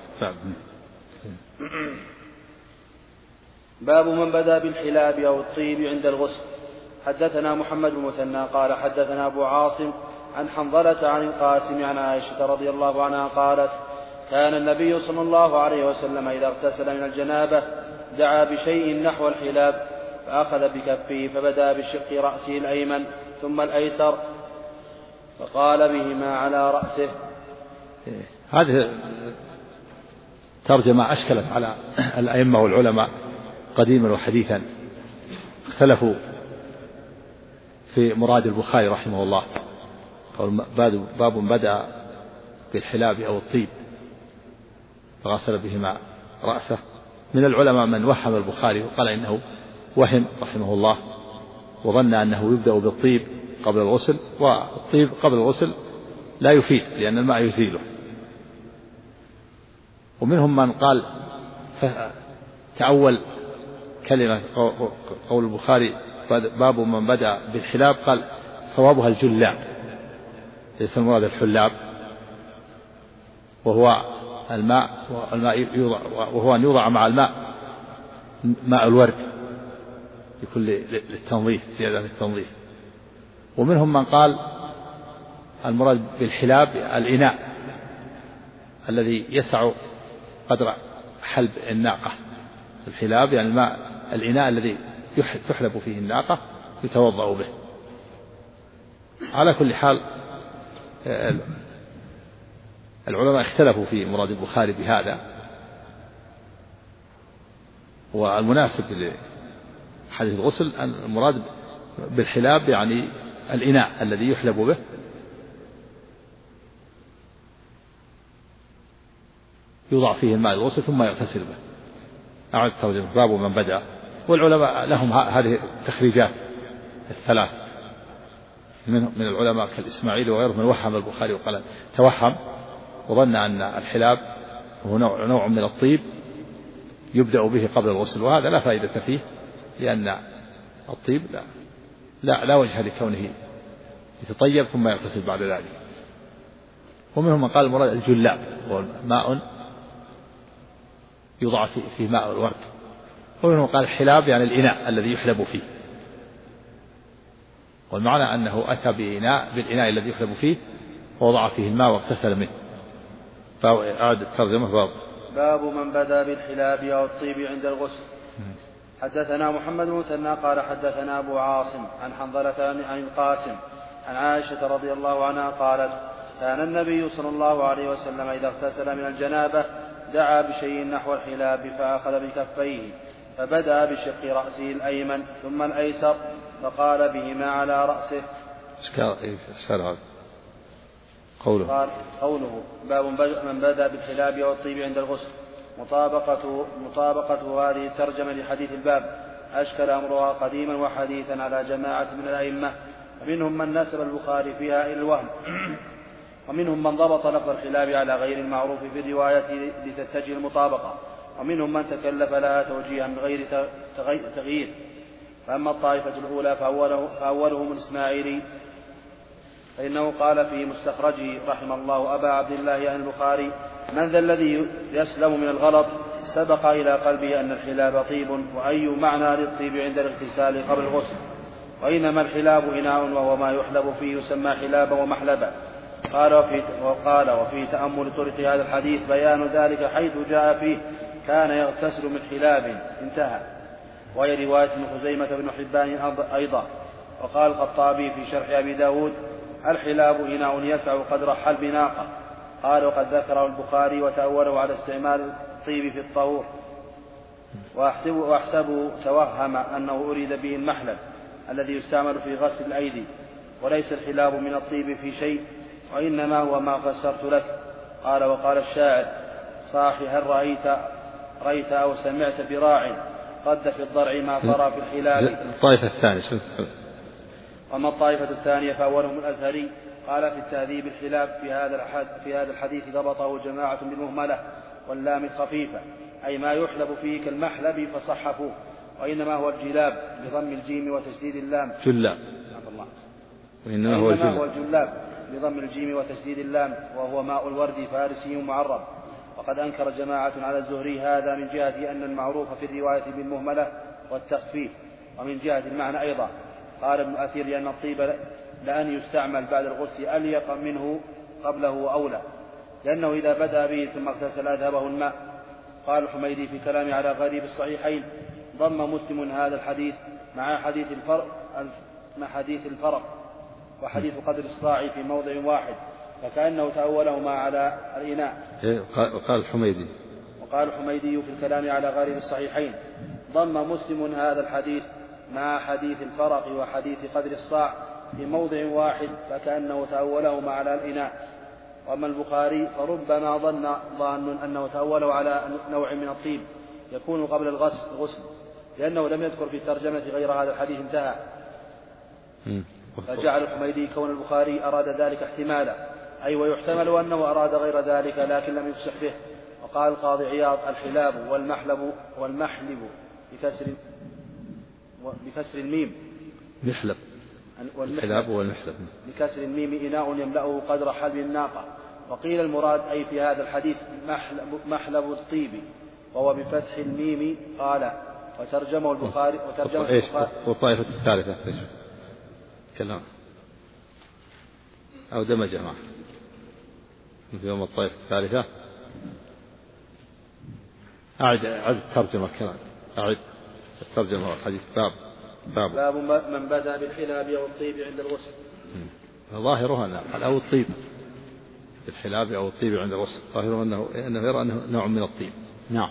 باب من بدأ بالحلاب أو الطيب عند الغسل. حدثنا محمد بن مثنى قال حدثنا أبو عاصم عن حنظلة عن القاسم عن عائشة رضي الله عنها قالت كان النبي صلى الله عليه وسلم إذا اغتسل من الجنابة دعا بشيء نحو الحلاب فأخذ بكفه فبدأ بشق رأسه الأيمن ثم الأيسر فقال بهما على رأسه. هذه ترجمة أشكلت على الأئمة والعلماء قديما وحديثا، اختلفوا في مراد البخاري رحمه الله. باب بدأ بالحلاب أو الطيب فغسل بهما رأسه. من العلماء من وهم البخاري وقال إنه وهم رحمه الله، وظن أنه يبدأ بالطيب قبل الغسل، والطيب قبل الغسل لا يفيد لأن الماء يزيله. ومنهم من قال تأول كلمة قول البخاري باب من بدأ بالحلاب قال صوابها الجلاب، ليس المراد الحلاب، وهو الماء وهو أن يوضع مع الماء ماء الورد لكل للتنظيف، زيادة التنظيف. ومنهم من قال المراد بالحلاب الإناء الذي يسع قدر حلب الناقة. الحلاب يعني الماء الإناء الذي تحلب فيه الناقة يتوضأ به. على كل حال العلماء اختلفوا في مراد البخاري بهذا، والمناسب لحديث الغسل المراد بالحلاب يعني الإناء الذي يحلب به، يوضع فيه الماء الغسل ثم يغتسل به. أعد ترجمة باب من بدأ. والعلماء لهم هذه التخريجات الثلاث، من العلماء كالإسماعيلي وغيره من وهم البخاري وقال توهم وظن أن الحلاب هو نوع من الطيب يبدأ به قبل الغسل، وهذا لا فائدة فيه، لأن الطيب لا وجه لكونه يتطيب ثم يغتسل بعد ذلك. ومنهم من قال المراد الجلاب، هو ماء يوضع فيه ماء الورد. ومنهم قال الحلاب يعني الإناء الذي يحلب فيه، والمعنى أنه أتى بالإناء الذي يحلب فيه ووضع فيه الماء واغتسل منه. فأعاد الترجمة. باب من بدا بالحلاب أو الطيب عند الغسل. حدثنا محمد بن مثنى قال حدثنا أبو عاصم عن حنظلة عن القاسم عن عائشة رضي الله عنها قالت كان النبي صلى الله عليه وسلم إذا اغتسل من الجنابة دعا بشيء نحو الحلاب فأخذ بكفيه فبدأ بشق رأسه الأيمن ثم الأيسر فقال بهما على رأسه. قوله باب من بدا بالحلاب والطيب عند الغسل مطابقة هذه الترجمة لحديث الباب أشكل أمرها قديما وحديثا على جماعة من الأئمة، ومنهم من نسب البخاري فيها إلى الوهم، ومنهم من ضبط لفظ الحلاب على غير المعروف في الرواية لتتجه المطابقة، ومنهم من تكلف لها توجيها بغير تغيير. فأما الطائفة الأولى فأولهم الإسماعيلي فإنه قال في مستخرجه رحم الله أبا عبد الله عن البخاري من ذا الذي يسلم من الغلط سبق إلى قلبه أن الحلاب طيب، وأي معنى للطيب عند الاغتسال قبل الغسل، وإنما الحلاب إناء وهو ما يحلب فيه يسمى حلابا ومحلبا. قال وفي تأمل طرق هذا الحديث بيان ذلك حيث جاء فيه كان يغتسل من حلاب انتهى، وهي رواية ابن خزيمة بن حبان أيضا. وقال الخطابي في شرح أبي داود الحلاب إناء يسع قدر حلب ناقة. قال وقد ذكره البخاري وتأوله على استعمال الطيب في الطهور، وأحسبه توهم أنه أريد به المحلب الذي يستعمل في غسل الأيدي، وليس الحلاب من الطيب في شيء، وإنما هو ما فسرت لك. قال وقال الشاعر صاحي هل رأيت أو سمعت براع قد في الضرع ما ترى في الحلاب. الطائفة الثانية. وأما الطائفة الثانية فأولهم الأزهري قال في التهذيب الحلاب في هذا الحديث ضبطه جماعة بالمهملة واللام الخفيفة، أي ما يحلب فيه كالمحلب فصحفوه، وإنما هو الجلاب بضم الجيم وتشديد اللام. جلاب. وإنما هو الجلاب بضم الجيم وتشديد اللام، وهو ماء الورد فارسي معرب. وقد أنكر جماعة على الزهري هذا من جهة أن المعروف في الرواية بالمهملة والتخفيف، ومن جهة المعنى أيضا. قال ابن أثير لأن الطيب لأن يستعمل بعد الغسل أليق منه قبله وأولى، لأنه إذا بدأ به ثم اغتسل أذهبه الماء. قال الحميدي في كلام على غريب الصحيحين ضم مسلم هذا الحديث مع حديث الفرق وحديث قدر الصاع في موضع واحد، فكأنه تأولهما على الإناء. وقال الحميدي في الكلام على غريب الصحيحين ضم مسلم هذا الحديث مع حديث الفرق وحديث قدر الصاع في موضع واحد، فكأنه تأولهما على الإناء. وأما البخاري فربما ظن أنه تأوله على نوع من الطيب يكون قبل الغسل، لأنه لم يذكر في الترجمة غير هذا الحديث انتهى. فجعل الحميدي كون البخاري أراد ذلك احتمالا، أي ويحتمل أنه أراد غير ذلك لكن لم يفصح به. وقال القاضي عياض الحلاب والمحلب بكسر الميم محلب، الحلاب والمحلب بكسر الميم إناء يملأه قدر حلب الناقة. وقيل المراد أي في هذا الحديث محلب الطيب، وهو بفتح الميم. قال وترجمه البخاري والطائفة الثالثة كلام أو دمج معه في يوم الطائفة الثالثة. أعد الترجمة كلام، أعد الترجمة الحديث. باب من بدأ بالحلاب أو الطيب عند الغسل. ظاهرها أو الطيب بالحلاب أو الطيب عند الغسل، ظاهره أنه يرى أنه نوع من الطيب. نعم.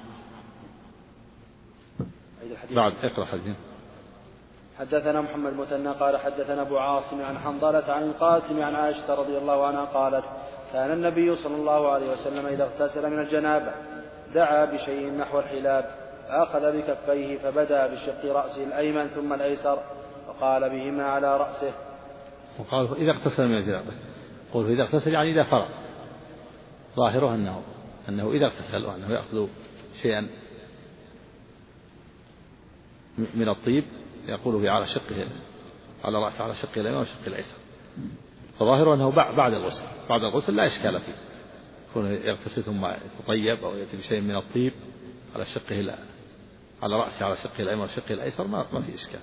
بعد اقرأ حديث. حدثنا محمد مثنى قال حدثنا أبو عاصم عن حنظلة عن القاسم عن عائشة رضي الله عنها قالت كان النبي صلى الله عليه وسلم إذا اغتسل من الجنابة دعا بشيء نحو الحلاب فأخذ بكفيه فبدأ بشق رأسه الأيمن ثم الأيسر وقال بهما على رأسه. وقال إذا اغتسل من الجنابة، قل إذا اغتسل يعني إذا فرغ، ظاهره أنه إذا اغتسل وأنه يأخذ شيئا من الطيب يقول على شقه على رأسه على شقه الأيمن وشقه الأيسر، فظاهره أنه بعد الغسل لا إشكال فيه، يكون يغتسل ثم يتطيب أو يأتي بشيء من الطيب على شقه على رأسه على شقه الأيمن وشقه الأيسر ما في إشكال.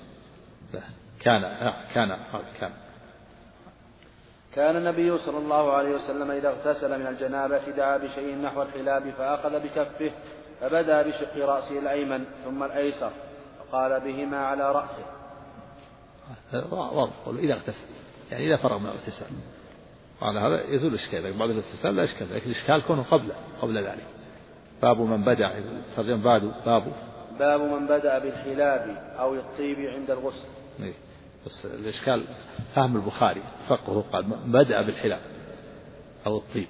كان النبي صلى الله عليه وسلم إذا اغتسل من الجنابة دعا بشيء نحو الحلاب فأخذ بكفه فبدأ بشق رأسه الأيمن ثم الأيسر فقال بهما على رأسه. واضح إذا اغتسل يعني إذا فرغ من الاغتسال، وعلى هذا يزول الإشكال. بعد الاغتسال لا إشكال، لكن الإشكال كونه قبل ذلك. باب من بدأ بالحلاب أو الطيب عند الغسل. بس الإشكال فهم البخاري فقه قال بدأ بالحلاب أو الطيب،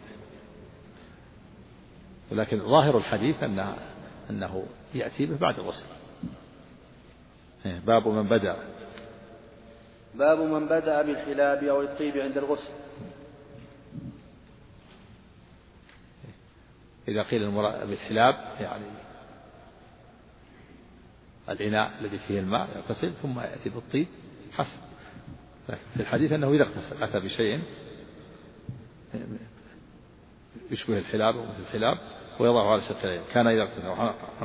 ولكن ظاهر الحديث أنه يأتي به بعد الغسل. باب من بدأ بالحلاب أو الطيب عند الغسل. إذا قيل المراد بالحلاب يعني الإناء الذي فيه الماء يغتسل ثم يأتي بالطيب حسن، لكن في الحديث أنه إذا اغتسل أتى بشيء يشبه الحلاب ومثل الحلاب ويضعه على شقه. كان إذا اغتسل. عن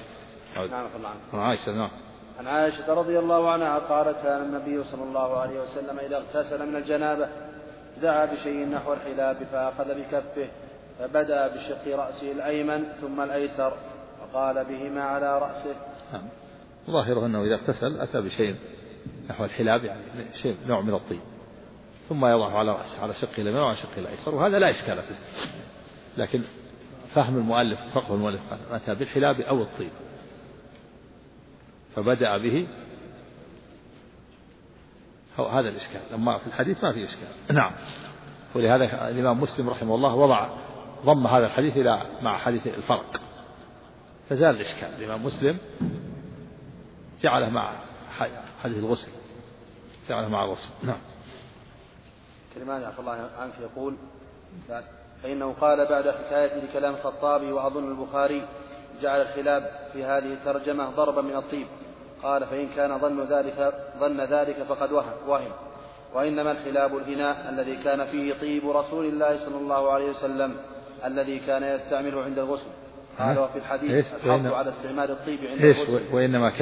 عائشة رضي الله عنها قالت كان النبي صلى الله عليه وسلم إذا اغتسل من الجنابة دعا بشيء نحو الحلاب فأخذ بكفه فبدأ بشق رأسه الأيمن ثم الأيسر وقال بهما على رأسه. ظاهره أنه إذا اغتسل أتى بشيء نحو الحلاب يعني شيء نوع من الطيب ثم يضعه على رأسه على شقه اليمين وعلى شقه الأيسر، وهذا لا إشكال فيه. لكن فهم المؤلف فقه المؤلف أتى بالحلاب أو الطيب فبدأ به، هذا الإشكال. لما في الحديث ما في إشكال. نعم. ولهذا الإمام مسلم رحمه الله ضم هذا الحديث إلى مع حديث الفرق فزال الإشكال. الإمام مسلم جعله مع حديث الغسل، جعله مع الغسل. نعم. كلمان عفى الله عنك يقول فإنه قال بعد حكاية لكلام الخطابي وأظن البخاري جعل الخلاب في هذه الترجمة ضربا من الطيب. قال فإن كان ظن ذلك فقد وهم، وإنما الخلاب الإناء الذي كان فيه طيب رسول الله صلى الله عليه وسلم الذي كان يستعمله عند الغسل. قال وفي الحديث الحظ على استعمال الطيب عند الغسل. وإنما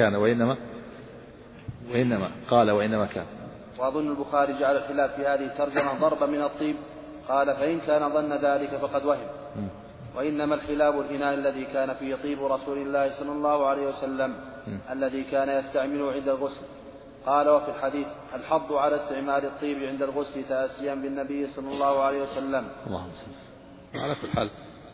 قال وإنما كان. وأظن البخاري جعل الخلاف في هذه الترجمة ضربا من الطيب. قال فإن كان ظن ذلك فقد وهم، وإنما الخلاب الإناء الذي كان فيه طيب رسول الله صلى الله عليه وسلم الذي كان يستعمله عند الغسل. قال وفي الحديث الحظ على استعمال الطيب عند الغسل تأسيا بالنبي صلى الله عليه وسلم. اللهم صل. على كل حال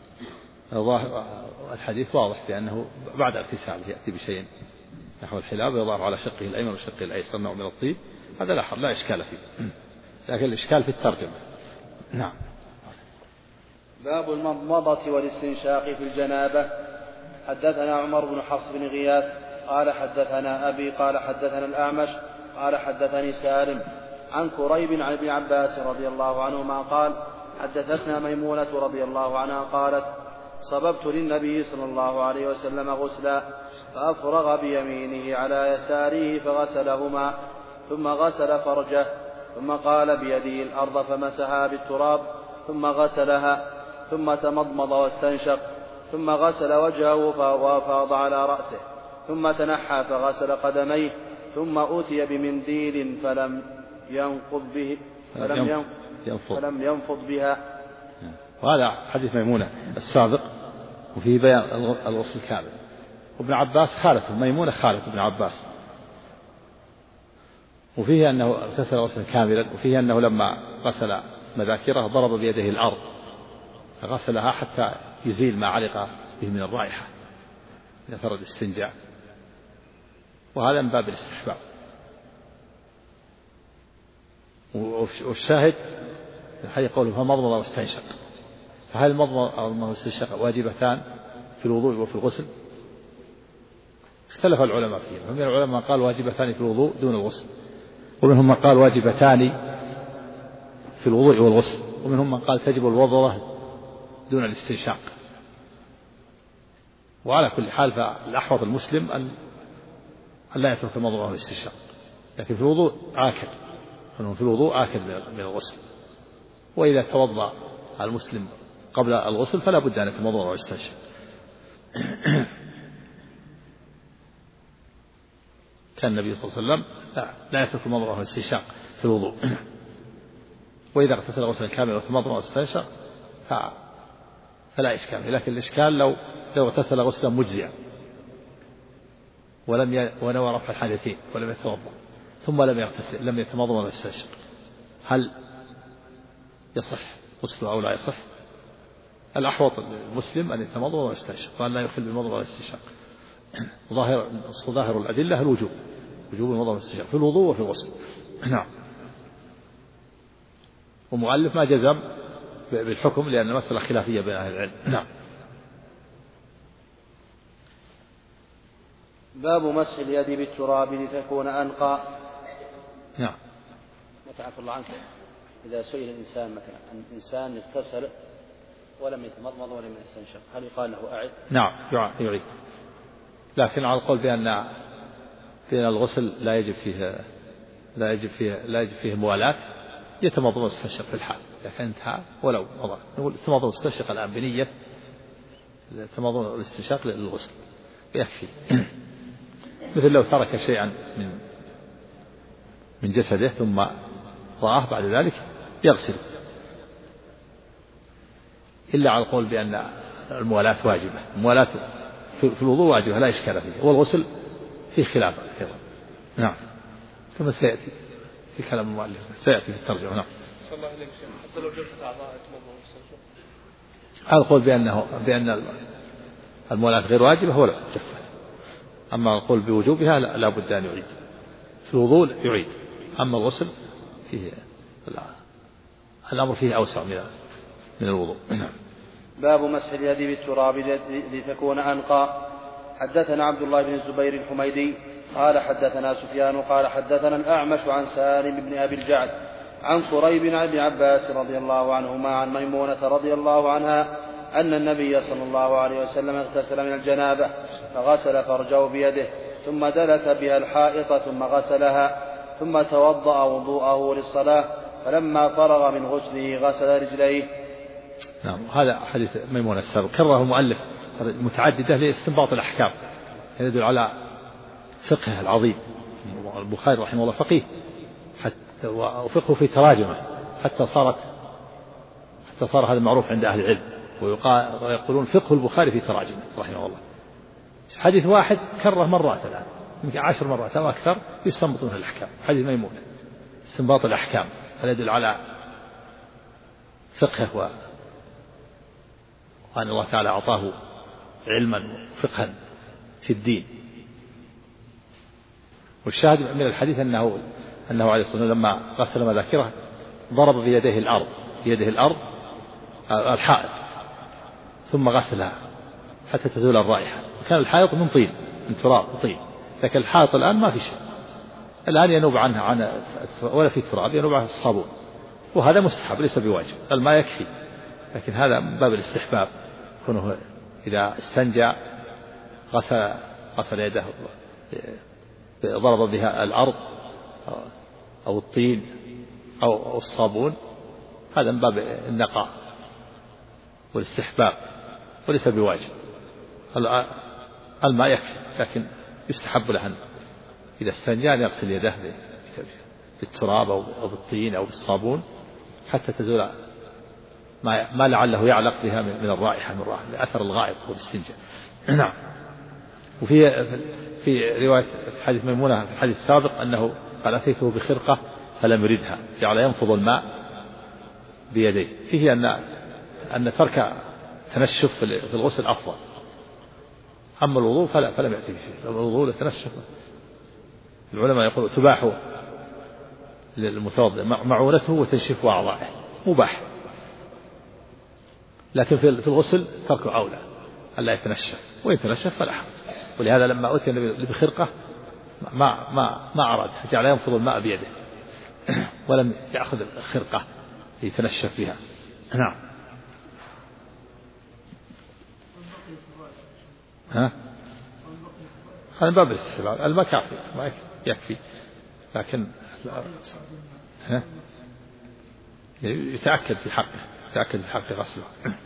الحديث واضح بأنه بعد اغتسال يأتي بشيء نحو الحلاب ويضعه على شقه الأيمن وشقه الأيسر نوع من الطيب، هذا لا إشكال فيه، لكن الإشكال في الترجمة. نعم. باب المضمضة والاستنشاق في الجنابة. حدثنا عمر بن حفص بن غياث قال حدثنا أبي قال حدثنا الأعمش قال حدثني سالم عن كريب عن ابن عباس رضي الله عنهما قال حدثتنا ميمونة رضي الله عنها قالت صببت للنبي صلى الله عليه وسلم غسلا فأفرغ بيمينه على يساره فغسلهما ثم غسل فرجه ثم قال بيده الأرض فمسحها بالتراب ثم غسلها ثم تمضمض واستنشق ثم غسل وجهه وأفاض على رأسه ثم تنحى فغسل قدميه ثم أتي بمنديل فلم ينفض بها. وهذا حديث ميمونة السابق وفيه بيان الغسل الكامل. وابن عباس خالته ميمونة خالته ابن عباس، وفيه أنه اغتسل غسلا كاملا، وفيه أنه لما غسل مذاكره ضرب بيده الأرض فغسلها حتى يزيل ما علق به من الرائحة إذا فرد الاستنجاء، وهذا من باب الاستحباب. والشاهد الحديث قوله فمضمض واستنشق، فهل المضمض والاستنشاق واجبتان في الوضوء وفي الغسل؟ اختلف العلماء فيها، ومن العلماء قال واجبتان في الوضوء دون الغسل، ومنهم من قال واجبتان في الوضوء والغسل، ومنهم من قال تجب الوضوء دون الاستنشاق. وعلى كل حال فالأحوط المسلم لا يترك المضمضة والاستنشاق، لكن في الوضوء آكد، في الوضوء آكد من الغسل. وإذا توضأ المسلم قبل الغسل فلا بد أن يتمضمض ويستنشق. كان النبي صلى الله عليه وسلم لا يترك المضمضة والاستنشاق في الوضوء. وإذا اغتسل غسلا كاملا وتمضمض واستنشق فلا إشكال. لكن الإشكال لو اغتسل غسلا مجزئا ونوى رفع الحدثين ولم يتوضأ ثم لم يغتسل لم يتمضمض ويستنشق، هل يصح غسله أو لا يصح؟ الأحوط المسلم أن يتمضمض ويستنشق وأن لا يخل بالمضمضة والاستنشاق. ظاهر الأدلة وجوب المضمضة والاستنشاق في الوضوء وفي الغسل. نعم. ومؤلف ما جزم بالحكم لأن المسألة خلافية بين أهل العلم. نعم. باب مسح اليد بالتراب لتكون أنقى. نعم. وتعفى الله عنك، إذا سئل الإنسان مثلا عن إنسان اغتسل ولم يتمضمض ولم يستنشق هل يقال له أعد؟ نعم يعيد، لكن على القول بأن الغسل لا يجب فيه موالاة، يتمضمض واستنشق في الحال إذا كان انتهى ولو مضى. نقول تمضمض واستنشق الآن بنية التمضمض والاستنشاق للغسل يكفي. مثل لو ترك شيئا من جسده ثم رآه بعد ذلك يغسل، إلا على القول بأن الموالاة واجبة. الموالاة في الوضوء واجبة لا إشكال فيه، والغسل فيه خلاف أيضا. نعم، كما سيأتي في كلام المؤلف، سيأتي في الترجمة. نعم. حتى لو جفت أعضاء يتمضمض ويستنشق. على القول بأن الموالاة غير واجبة ولا جفت. أما القول بوجوبها لا بد أن يعيد. في الوضوء يعيد، أما الغسل فيه الأمر فيه أوسع من الوضوء. باب مسح اليد بالتراب لتكون أنقى. حدثنا عبد الله بن الزبير الحميدي قال حدثنا سفيان قال حدثنا الأعمش عن سالم بن أبي الجعد عن قريب بن عباس رضي الله عنهما عن ميمونة رضي الله عنها أن النبي صلى الله عليه وسلم اغتسل من الجنابة فغسل فرجه بيده ثم دلك بها الحائط ثم غسلها ثم توضأ وضوءه للصلاة، فلما فرغ من غسله غسل رجليه. نعم. هذا حديث ميمونة السابق كرره المؤلف متعددة لاستنباط الأحكام، يدل على فقهه العظيم. البخاري رحمه الله فقيه حتى وفقه في تراجمه حتى صار هذا معروف عند أهل العلم، ويقولون فقه البخاري في تراجمه رحمه الله. حديث واحد كرره مرات الآن يمكن 10 مرات أو أكثر يستنبط منه الأحكام. حديث ميمونة استنباط الأحكام، هذا يدل على فقهه وأن الله تعالى أعطاه علما وفقها في الدين. والشاهد من الحديث أنه عليه الصلاة والسلام لما غسل مذاكره ضرب بيده الأرض الحائط ثم غسلها حتى تزول الرائحة. وكان الحائط من طين، من تراب وطين، لكن الحائط الآن ما في شيء، الآن ينوب عنه ولا في تراب، ينوب عنه الصابون، وهذا مستحب ليس بواجب، الماء يكفي. لكن هذا من باب الاستحباب، كونه إذا استنجى غسل يده ضرب بها الأرض أو الطين أو الصابون، هذا من باب النقاء والاستحباب وليس بواجب. الماء يكفي، لكن يستحب له إذا استنجى أن يغسل يده بالتراب أو بالطين أو بالصابون حتى تزول ما لعله يعلق بها من الرائحة من أثر الغائط والاستنجاء. نعم. في رواية حديث ميمونة في الحديث السابق أنه قال أتيته بخرقة فلم يردها، جعل ينفض الماء بيديه. فيه أن ترك تنشف في الغسل أفضل، أما الوضوء فلم يأتي بشيء. الوضوء للتنشف العلماء يقولون تباح للمتوضئ معونته وتنشيف أعضائه مباح، لكن في الغسل ترك أولى ألا يتنشف، وإن تنشف فلا حرج. ولهذا لما أتي النبي بخرقة ما أراد، جعل ينفض الماء بيده ولم يأخذ الخرقة يتنشف بها. نعم. هذا باب الاستحباب. الماء كافي، ما يكفي، لكن يتأكد في حقه غسله.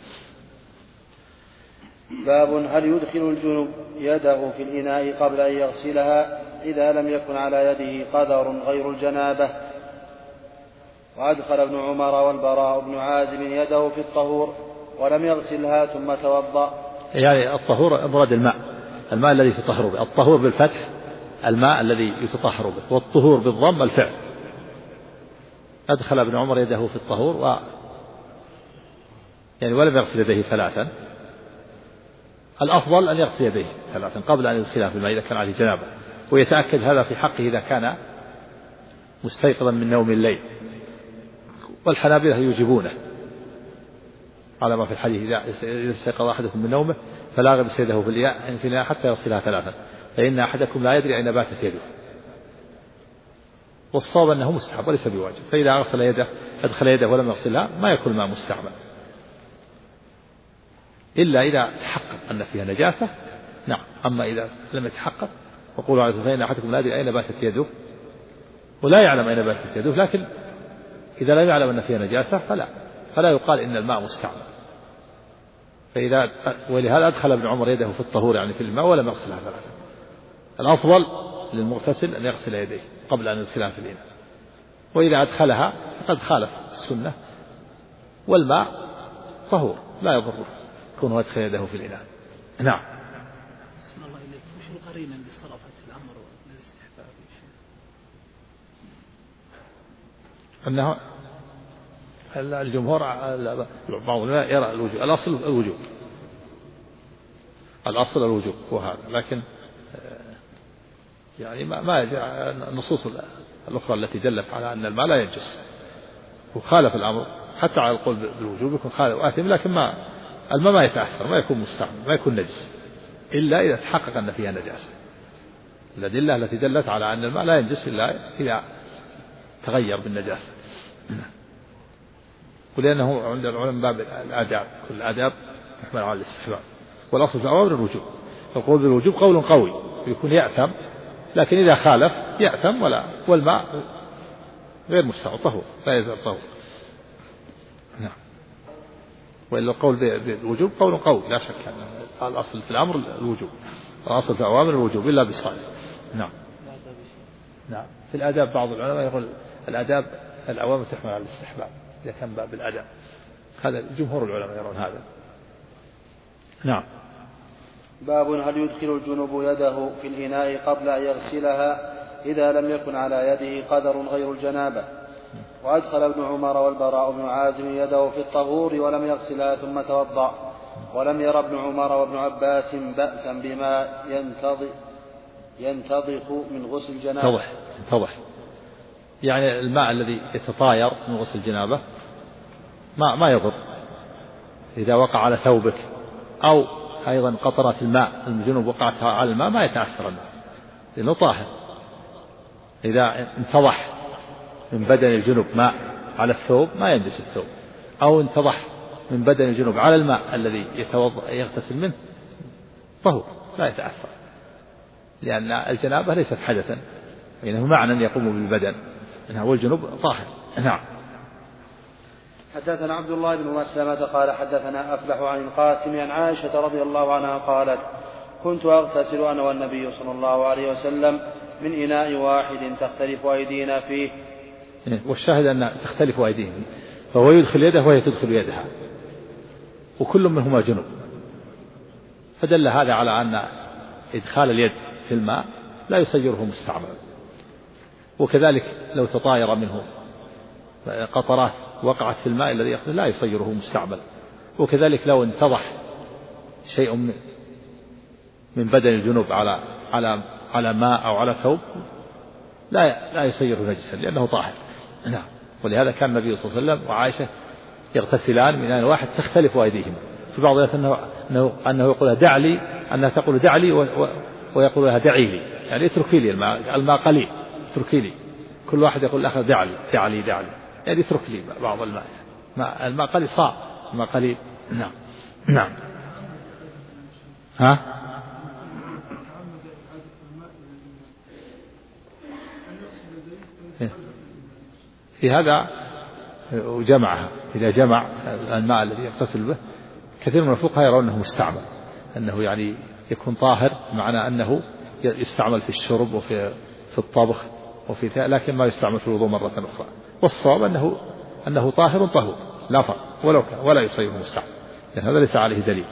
باب هل يدخل الجنب يده في الإناء قبل أن يغسلها إذا لم يكن على يده قدر غير الجنابة. وأدخل ابن عمر والبراء بن عازب يده في الطهور ولم يغسلها ثم توضأ. يعني الطهور مراد الماء الذي يتطهر به. الطهور بالفتح الماء الذي يتطهر به، والطهور بالضم الفعل. أدخل ابن عمر يده في الطهور يعني ولم يغسل يديه ثلاثا. الأفضل أن يغسل يديه ثلاثا قبل أن يدخلها في الماء إذا كان عليه جنابة، ويتأكد هذا في حقه إذا كان مستيقظا من نوم الليل. والحنابلة يجيبونه على ما في الحديث: إذا استيقظ أحدكم من نومه فلا يغمس يده في الإناء حتى يغسلها ثلاثا، فإن أحدكم لا يدري أين باتت يده. والصواب أنه مستحب وليس بواجب. فإذا أدخل يده ولم يغسلها ما يكون الماء مستعمل، إلا إذا تحقق أن فيها نجاسة. نعم. أما إذا لم يتحقق وقولوا عليه فإن أحدكم لا يدري أين باتت يده، ولا يعلم أين باتت يده، لكن إذا لم يعلم أن فيها نجاسة فلا يقال إن الماء مستعمل. ولهذا أدخل ابن عمر يده في الطهور يعني في الماء ولم يغسلها ثلاثا. الأفضل للمغتسل أن يغسل يديه قبل أن يدخلها في الإناء، وإذا أدخلها فقد خالف السنة، والماء طهور لا يضره كونه يدخل يده في الإناء. نعم. بسم الله إليك، وش القرينة اللي صرفت الأمر للاستحباب؟ أنه الجمهور بعض يرى الوجوب. الأصل الوجوب وهذا، لكن يعني ما النصوص الأخرى التي دلت على أن الماء لا ينجس وخالف الأمر حتى على القول بالوجوب يكون خالف وآثم، لكن الماء ما يتأثر، ما يكون مستعمل، ما يكون نجس إلا إذا تحقق أن فيها نجاسة. الأدلة التي دلت على أن الماء لا ينجس إلا إذا تغير بالنجاسة. ولأنه عند العلماء باب الآداب، كل الآداب تحمل على الاستحباب، والأصل في الأوامر الوجوب. القول بالوجوب قول قوي يكون يأثم، لكن إذا خالف يأثم والماء غير مستعمل طهور لا يزال طهور. نعم. وإلا القول بالوجوب قول قوي لا شك أن الأصل في الأمر الوجوب، الأصل في الأوامر الوجوب إلا بالصالح. نعم. نعم. في الآداب بعض العلماء يقول الآداب الأوامر تحمل على الاستحباب إذا كان باب الأدب، هذا جمهور العلماء يرون هذا. نعم. باب هل يدخل الجنب يده في الإناء قبل أن يغسلها إذا لم يكن على يده قدر غير الجنابة. وأدخل ابن عمر والبراء بن عازب يده في الطهور ولم يغسلها ثم توضأ. ولم ير ابن عمر وابن عباس بأسا بما ينتضخ من غسل الجنابة. توضح يعني الماء الذي يتطاير من غسل الجنابة ما يضر إذا وقع على ثوبك، أو أيضا قطرات الماء الجنوب وقعتها على الماء ما يتأثر الماء لأنه طاهر. إذا انتضح من بدن الجنوب ماء على الثوب ما ينجس الثوب، أو انتضح من بدن الجنوب على الماء الذي يغتسل منه طهور لا يتأثر، لأن الجنابة ليست حدثا، إنه معنى يقوم بالبدن، إنه الجنوب طاهر. نعم. حدثنا عبد الله بن مسلمة قال حدثنا أفلح عن القاسم عن عائشة رضي الله عنها قالت: كنت أغتسل أنا والنبي صلى الله عليه وسلم من إناء واحد تختلف أيدينا فيه. والشاهد أن تختلف أيديهم، فهو يدخل يده وهي تدخل يدها وكل منهما جنب، فدل هذا على أن إدخال اليد في الماء لا يصيره مستعملا. وكذلك لو تطاير منه قطرات وقعت في الماء الذي يغتسل لا يصيره مستعملا. وكذلك لو انتضح شيء من بدن الجنوب على ماء أو على ثوب لا يصيره نجسا لأنه طاهر. نعم. ولهذا كان النبي صلى الله عليه وسلم وعائشة يغتسلان من إناء واحد تختلف أيديهما. في بعض الأحيان أنه يقول لها دع لي، أنها تقول دع لي ويقول لها دعي لي، يعني اتركي لي الماء قليل، اتركي لي. كل واحد يقول الآخر دع لي يعني اترك لي بعض الماء قليل صعب، الماء قليل. نعم. نعم. ها في هذا وجمعها، إذا جمع الماء الذي يغتسل به، كثير من الفقهاء يرون أنه مستعمل، أنه يعني يكون طاهر، معنى أنه يستعمل في الشرب وفي الطبخ لكن ما يستعمل في الوضوء مرة أخرى. والصواب أنه طاهر طهور لا فرق ولا يصيبه مستعمل، لأن هذا ليس عليه دليل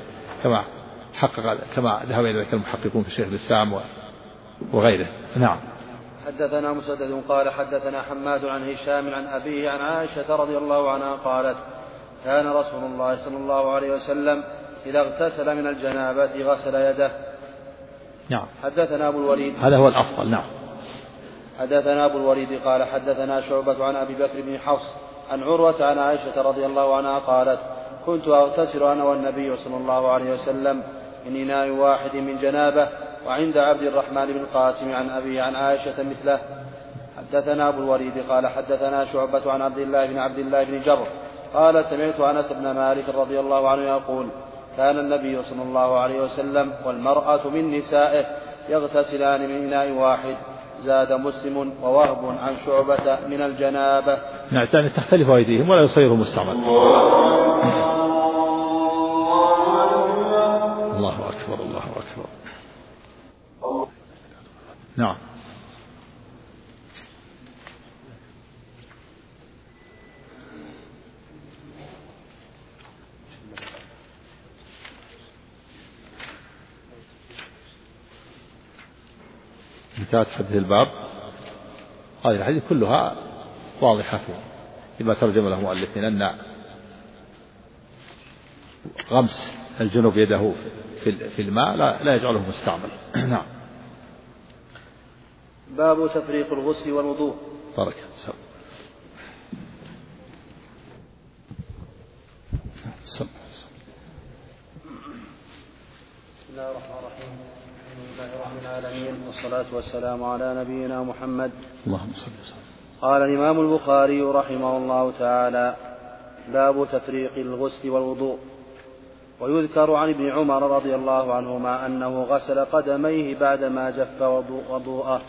كما ذهب إلى ذلك المحققون في شيخ الإسلام وغيره. نعم. حدثنا مسدد قال حدثنا حماد عن هشام عن أبيه عن عائشة رضي الله عنها قالت كان رسول الله صلى الله عليه وسلم إذا اغتسل من الجنابة غسل يده. نعم. حدثنا أبو الوليد، هذا هو الأفضل. نعم. حدثنا أبو الوليد قال حدثنا شعبة عن أبي بكر بن حفص عن عروة عن عائشة رضي الله عنها قالت كنت أغتسل أنا والنبي صلى الله عليه وسلم من إناء واحد من جنابة وعند عبد الرحمن بن القاسم عن أبيه عن عائشة مثله. حدثنا أبو الوليد قال حدثنا شعبة عن عبد الله بن جر قال سمعت أنس بن مالك رضي الله عنه يقول كان النبي صلى الله عليه وسلم والمرأة من نسائه يغتسلان من إناء واحد. زاد مسلم ووهب عن شعبة من الجنابة. نعم، تختلف أيديهم ولا يصير مستعمل. الله أكبر الله أكبر. نعم. انتهت حديث الباب. هذه الحديث كلها واضحة فيما ترجم له مؤلفين أن غمس الجنوب يده في الماء لا يجعله مستعمل. نعم. باب تفريق الغسل والوضوء. بارك الله. بسم الله الرحمن الرحيم. الحمد لله رب العالمين والصلاة والسلام على نبينا محمد. اللهم صل وسلم. قال الإمام البخاري رحمه الله تعالى باب تفريق الغسل والوضوء. ويذكر عن ابن عمر رضي الله عنهما أنه غسل قدميه بعدما جف وضوءه.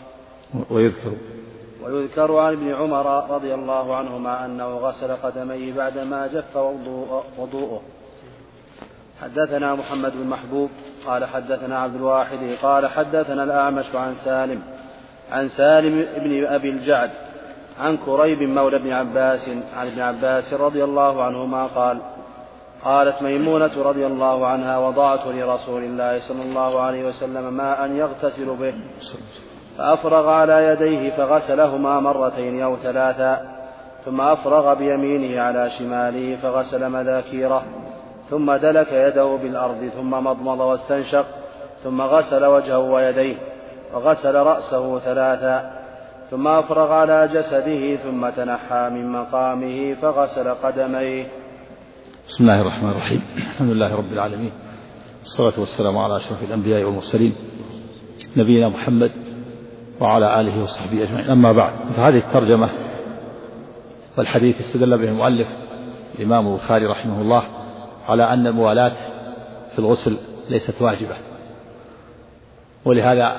ويذكر عن ابن عمر رضي الله عنهما أنه غسل قدميه بعدما جف وضوءه. حدثنا محمد بن محبوب قال حدثنا عبد الواحد قال حدثنا الأعمش عن سالم بن أبي الجعد عن كريب مولى ابن عباس عن ابن عباس رضي الله عنهما قالت ميمونة رضي الله عنها وضعت لرسول الله صلى الله عليه وسلم ماء يغتسل به فأفرغ على يديه فغسلهما مرتين أو ثلاثا ثم أفرغ بيمينه على شماله فغسل مذاكيره ثم دلك يده بالأرض ثم مضمض واستنشق ثم غسل وجهه ويديه وغسل رأسه ثلاثا ثم أفرغ على جسده ثم تنحى من مقامه فغسل قدميه. بسم الله الرحمن الرحيم. الحمد لله رب العالمين والصلاة والسلام على أشرف الأنبياء والمرسلين نبينا محمد وعلى آله وصحبه أجمعين. أما بعد، فهذه الترجمة والحديث استدل به المؤلف الإمام البخاري رحمه الله على أن الموالاة في الغسل ليست واجبة، ولهذا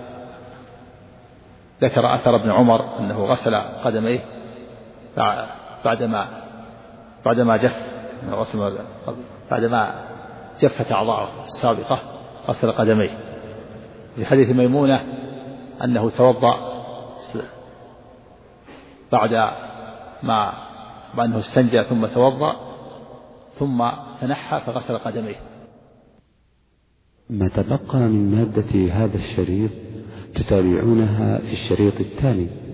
ذكر أثر ابن عمر أنه غسل قدميه بعدما جفت أعضاءه السابقة غسل قدميه. في حديث ميمونة أنه توضأ أنه استنجى ثم توضأ ثم تنحى فغسل قدميه. ما تبقى من مادة هذا الشريط تتابعونها في الشريط التالي.